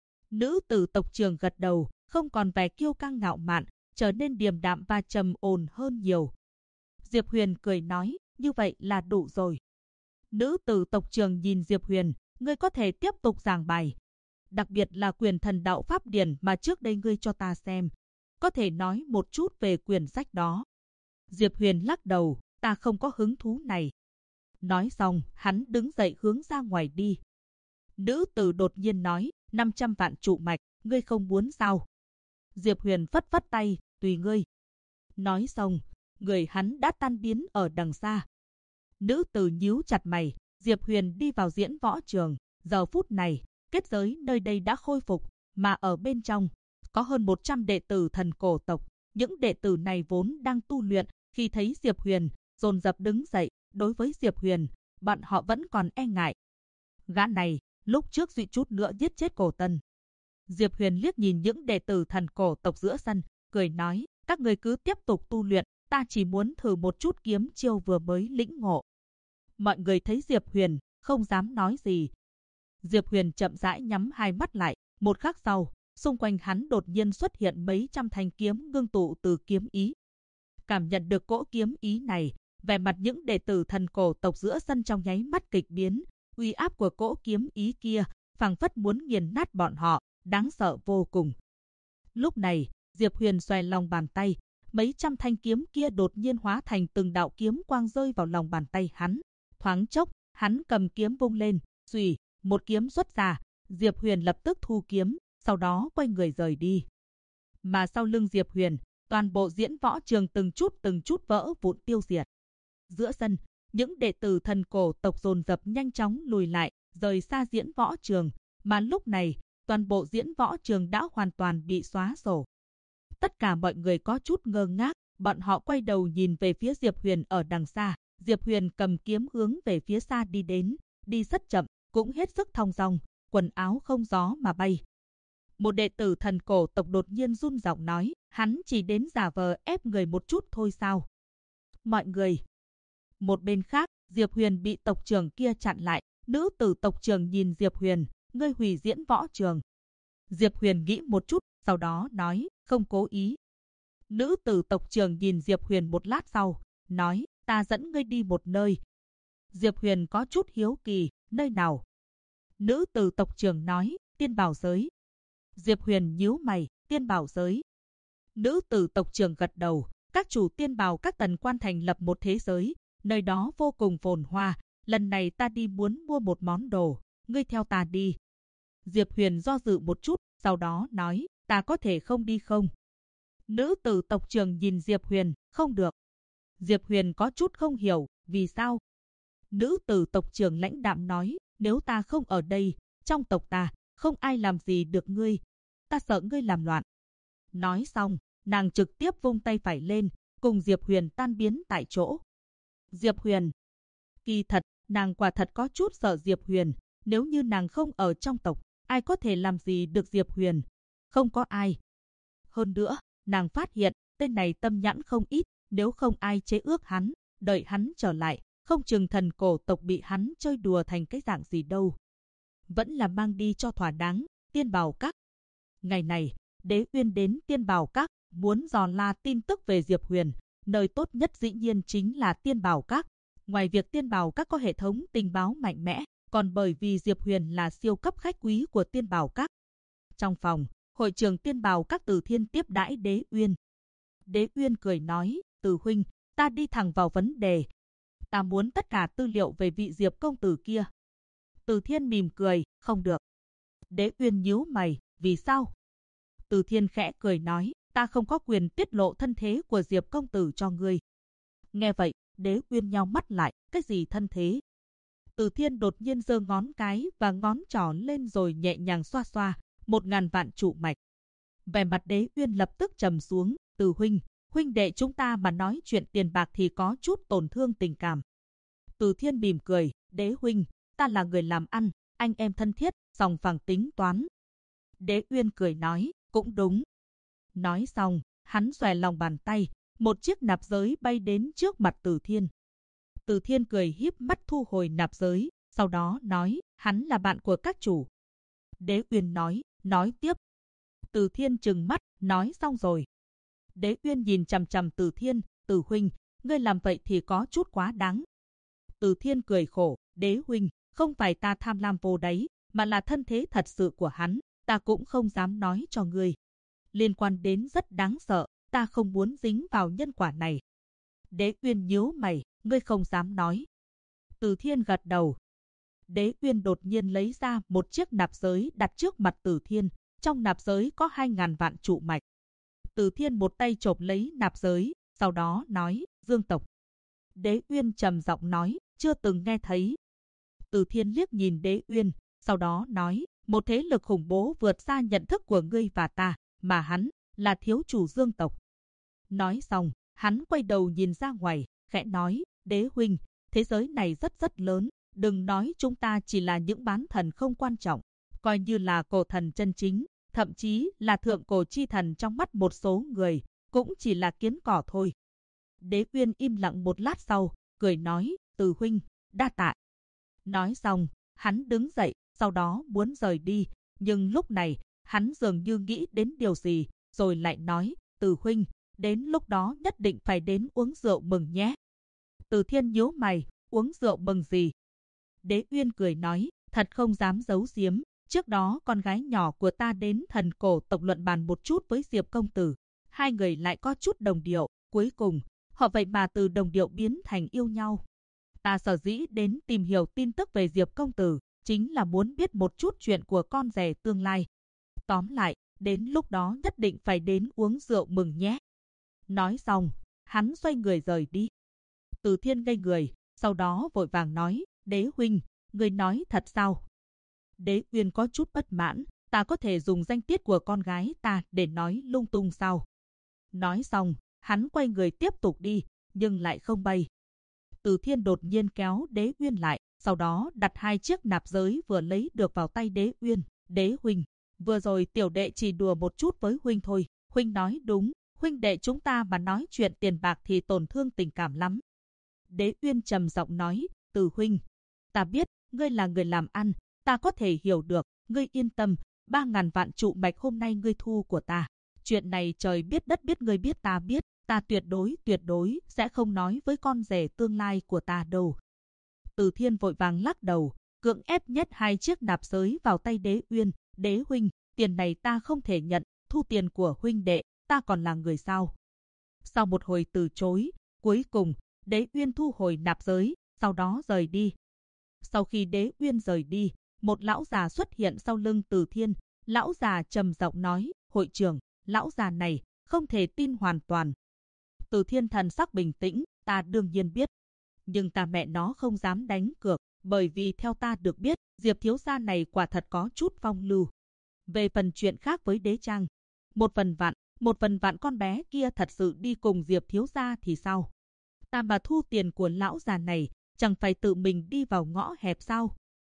Nữ tử tộc trưởng gật đầu, không còn vẻ kiêu căng ngạo mạn, trở nên điềm đạm và trầm ổn hơn nhiều. Diệp Huyền cười nói, như vậy là đủ rồi. Nữ tử tộc trưởng nhìn Diệp Huyền, ngươi có thể tiếp tục giảng bài. Đặc biệt là quyền thần đạo pháp điển mà trước đây ngươi cho ta xem. Có thể nói một chút về quyển sách đó. Diệp Huyền lắc đầu, ta không có hứng thú này. Nói xong, hắn đứng dậy hướng ra ngoài đi. Nữ tử đột nhiên nói, 500 vạn trụ mạch, ngươi không muốn sao? Diệp Huyền phất phất tay, tùy ngươi. Nói xong, người hắn đã tan biến ở đằng xa. Nữ tử nhíu chặt mày, Diệp Huyền đi vào diễn võ trường. Giờ phút này, kết giới nơi đây đã khôi phục, mà ở bên trong, có hơn 100 đệ tử Thần Cổ tộc. Những đệ tử này vốn đang tu luyện, khi thấy Diệp Huyền, dồn dập đứng dậy. Đối với Diệp Huyền, bọn họ vẫn còn e ngại. Gã này, lúc trước suýt chút nữa giết chết Cổ Tân. Diệp Huyền liếc nhìn những đệ tử Thần Cổ tộc giữa sân, cười nói, các người cứ tiếp tục tu luyện, ta chỉ muốn thử một chút kiếm chiêu vừa mới lĩnh ngộ. Mọi người thấy Diệp Huyền, không dám nói gì. Diệp Huyền chậm rãi nhắm hai mắt lại, một khắc sau, xung quanh hắn đột nhiên xuất hiện mấy trăm thanh kiếm ngưng tụ từ kiếm ý. Cảm nhận được cỗ kiếm ý này, vẻ mặt những đệ tử Thần Cổ tộc giữa sân trong nháy mắt kịch biến, uy áp của cỗ kiếm ý kia, phảng phất muốn nghiền nát bọn họ, đáng sợ vô cùng. Lúc này, Diệp Huyền xòe lòng bàn tay, mấy trăm thanh kiếm kia đột nhiên hóa thành từng đạo kiếm quang rơi vào lòng bàn tay hắn. Thoáng chốc, hắn cầm kiếm vung lên, xùy, một kiếm xuất ra, Diệp Huyền lập tức thu kiếm, sau đó quay người rời đi. Mà sau lưng Diệp Huyền, toàn bộ diễn võ trường từng chút vỡ vụn tiêu diệt. Giữa sân, những đệ tử Thần Cổ tộc dồn dập nhanh chóng lùi lại, rời xa diễn võ trường, mà lúc này, toàn bộ diễn võ trường đã hoàn toàn bị xóa sổ. Tất cả mọi người có chút ngơ ngác, bọn họ quay đầu nhìn về phía Diệp Huyền ở đằng xa. Diệp Huyền cầm kiếm hướng về phía xa đi đến, đi rất chậm, cũng hết sức thong dong, quần áo không gió mà bay. Một đệ tử Thần Cổ tộc đột nhiên run giọng nói, hắn chỉ đến giả vờ ép người một chút thôi sao? Mọi người. Một bên khác, Diệp Huyền bị tộc trưởng kia chặn lại, nữ tử tộc trưởng nhìn Diệp Huyền, ngươi hủy diễn võ trường. Diệp Huyền nghĩ một chút, sau đó nói, không cố ý. Nữ tử tộc trưởng nhìn Diệp Huyền một lát sau, nói, ta dẫn ngươi đi một nơi. Diệp Huyền có chút hiếu kỳ, nơi nào? Nữ tử tộc trưởng nói, Tiên Bảo giới. Diệp Huyền nhíu mày, Tiên Bảo giới. Nữ tử tộc trưởng gật đầu, các chủ tiên bảo các tần quan thành lập một thế giới, nơi đó vô cùng phồn hoa, lần này ta đi muốn mua một món đồ, ngươi theo ta đi. Diệp Huyền do dự một chút, sau đó nói, ta có thể không đi không? Nữ tử tộc trưởng nhìn Diệp Huyền, không được. Diệp Huyền có chút không hiểu, vì sao? Nữ tử tộc trưởng lãnh đạm nói, nếu ta không ở đây, trong tộc ta, không ai làm gì được ngươi. Ta sợ ngươi làm loạn. Nói xong, nàng trực tiếp vung tay phải lên, cùng Diệp Huyền tan biến tại chỗ. Diệp Huyền. Kỳ thật, nàng quả thật có chút sợ Diệp Huyền, nếu như nàng không ở trong tộc, ai có thể làm gì được Diệp Huyền? Không có ai. Hơn nữa, nàng phát hiện, tên này tâm nhãn không ít, nếu không ai chế ước hắn, đợi hắn trở lại, không chừng Thần Cổ tộc bị hắn chơi đùa thành cái dạng gì đâu. Vẫn là mang đi cho thỏa đáng, Tiên Bảo Các. Ngày này, Đế Uyên đến Tiên Bảo Các, Muốn dò la tin tức về Diệp Huyền, nơi tốt nhất dĩ nhiên chính là Tiên Bảo Các. Ngoài việc Tiên Bảo Các có hệ thống tình báo mạnh mẽ, còn bởi vì Diệp Huyền là siêu cấp khách quý của Tiên Bảo Các. Trong phòng, hội trưởng Tiên Bảo Các Từ Thiên tiếp đãi Đế Uyên. Đế Uyên cười nói, Từ huynh, ta đi thẳng vào vấn đề. Ta muốn tất cả tư liệu về vị Diệp công tử kia. Từ Thiên mỉm cười, không được. Đế Uyên nhíu mày, vì sao? Từ Thiên khẽ cười nói, ta không có quyền tiết lộ thân thế của Diệp công tử cho ngươi. Nghe vậy, Đế Uyên nheo mắt lại, cái gì thân thế? Từ Thiên đột nhiên giơ ngón cái và ngón trỏ lên rồi nhẹ nhàng xoa xoa, 1000 vạn trụ mạch. Vẻ mặt Đế Uyên lập tức trầm xuống, Từ huynh, huynh đệ chúng ta mà nói chuyện tiền bạc thì có chút tổn thương tình cảm. Từ Thiên mỉm cười, Đế huynh, ta là người làm ăn, anh em thân thiết, sòng phẳng tính toán. Đế Uyên cười nói, cũng đúng. Nói xong, hắn xòe lòng bàn tay, một chiếc nạp giới bay đến trước mặt Từ Thiên. Từ Thiên cười híp mắt thu hồi nạp giới, sau đó nói, hắn là bạn của các chủ. Đế Uyên nói tiếp. Từ Thiên trừng mắt, nói xong rồi. Đế Uyên nhìn chằm chằm Từ Thiên, Từ huynh, ngươi làm vậy thì có chút quá đáng. Từ Thiên cười khổ, Đế huynh, không phải ta tham lam vô đáy, mà là thân thế thật sự của hắn, ta cũng không dám nói cho ngươi. Liên quan đến rất đáng sợ, ta không muốn dính vào nhân quả này. Đế Uyên nhíu mày, ngươi không dám nói. Từ Thiên gật đầu. Đế Uyên đột nhiên lấy ra một chiếc nạp giới đặt trước mặt Từ Thiên, trong nạp giới có 2000 vạn trụ mạch. Từ Thiên một tay chộp lấy nạp giới, sau đó nói, Dương tộc. Đế Uyên trầm giọng nói, chưa từng nghe thấy. Từ Thiên liếc nhìn Đế Uyên, sau đó nói, một thế lực khủng bố vượt xa nhận thức của ngươi và ta, mà hắn là thiếu chủ Dương tộc. Nói xong, hắn quay đầu nhìn ra ngoài, khẽ nói, Đế huynh, thế giới này rất lớn, đừng nói chúng ta chỉ là những bán thần không quan trọng, coi như là cổ thần chân chính, thậm chí là thượng cổ chi thần trong mắt một số người, cũng chỉ là kiến cỏ thôi. Đế Uyên im lặng một lát sau, cười nói, Từ huynh, đa tạ. Nói xong, hắn đứng dậy, sau đó muốn rời đi, nhưng lúc này, hắn dường như nghĩ đến điều gì, rồi lại nói, Từ huynh, đến lúc đó nhất định phải đến uống rượu mừng nhé. Từ Thiên nhíu mày, uống rượu mừng gì? Đế Uyên cười nói, thật không dám giấu giếm, trước đó con gái nhỏ của ta đến thần cổ tộc luận bàn một chút với Diệp công tử. Hai người lại có chút đồng điệu, cuối cùng, họ vậy mà từ đồng điệu biến thành yêu nhau. Ta sở dĩ đến tìm hiểu tin tức về Diệp công tử, chính là muốn biết một chút chuyện của con rể tương lai. Tóm lại, đến lúc đó nhất định phải đến uống rượu mừng nhé. Nói xong, hắn xoay người rời đi. Từ Thiên ngây người, sau đó vội vàng nói, Đế huynh, người nói thật sao? Đế Uyên có chút bất mãn, ta có thể dùng danh tiết của con gái ta để nói lung tung sao? Nói xong, hắn quay người tiếp tục đi, nhưng lại không bay. Từ Thiên đột nhiên kéo Đế Uyên lại, sau đó đặt hai chiếc nạp giới vừa lấy được vào tay Đế Uyên. Đế huynh, vừa rồi tiểu đệ chỉ đùa một chút với huynh thôi, huynh nói đúng, huynh đệ chúng ta mà nói chuyện tiền bạc thì tổn thương tình cảm lắm. Đế Uyên trầm giọng nói, Từ huynh, ta biết, ngươi là người làm ăn, ta có thể hiểu được, ngươi yên tâm, 3000 vạn trụ mạch hôm nay ngươi thu của ta. Chuyện này trời biết đất biết ngươi biết ta tuyệt đối sẽ không nói với con rể tương lai của ta đâu. Từ Thiên vội vàng lắc đầu, cưỡng ép nhét hai chiếc nạp giới vào tay Đế Uyên. Đế huynh, tiền này ta không thể nhận, thu tiền của huynh đệ, ta còn là người sao? Sau một hồi từ chối, cuối cùng, Đế Uyên thu hồi nạp giới, sau đó rời đi. Sau khi Đế Uyên rời đi, một lão già xuất hiện sau lưng Từ Thiên. Lão già trầm giọng nói, hội trưởng, lão già này, không thể tin hoàn toàn. Từ Thiên thần sắc bình tĩnh, ta đương nhiên biết. Nhưng ta mẹ nó không dám đánh cược, bởi vì theo ta được biết, Diệp thiếu gia này quả thật có chút phong lưu. Về phần chuyện khác với Đế Trang, một phần vạn con bé kia thật sự đi cùng Diệp thiếu gia thì sao? Ta mà thu tiền của lão già này, chẳng phải tự mình đi vào ngõ hẹp sao?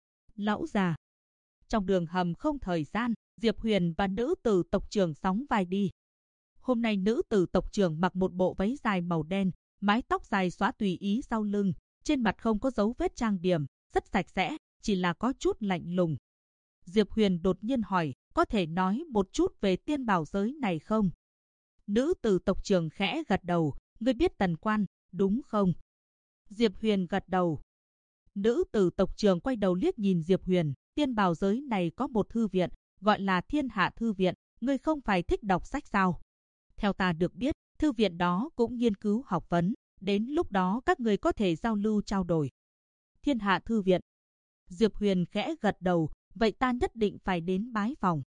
Lão già. Trong đường hầm không thời gian, Diệp Huyền và nữ tử tộc trưởng sóng vai đi. Hôm nay nữ tử tộc trưởng mặc một bộ váy dài màu đen, mái tóc dài xõa tùy ý sau lưng, trên mặt không có dấu vết trang điểm, rất sạch sẽ, chỉ là có chút lạnh lùng. Diệp Huyền đột nhiên hỏi, có thể nói một chút về tiên bảo giới này không? Nữ tử tộc trưởng khẽ gật đầu, ngươi biết Tần Quan, đúng không? Diệp Huyền gật đầu. Nữ tử tộc trưởng quay đầu liếc nhìn Diệp Huyền, tiên bào giới này có một thư viện, gọi là Thiên Hạ Thư Viện, ngươi không phải thích đọc sách sao? Theo ta được biết, thư viện đó cũng nghiên cứu học vấn, đến lúc đó các người có thể giao lưu trao đổi. Thiên Hạ Thư Viện. Diệp Huyền khẽ gật đầu, vậy ta nhất định phải đến bái phòng.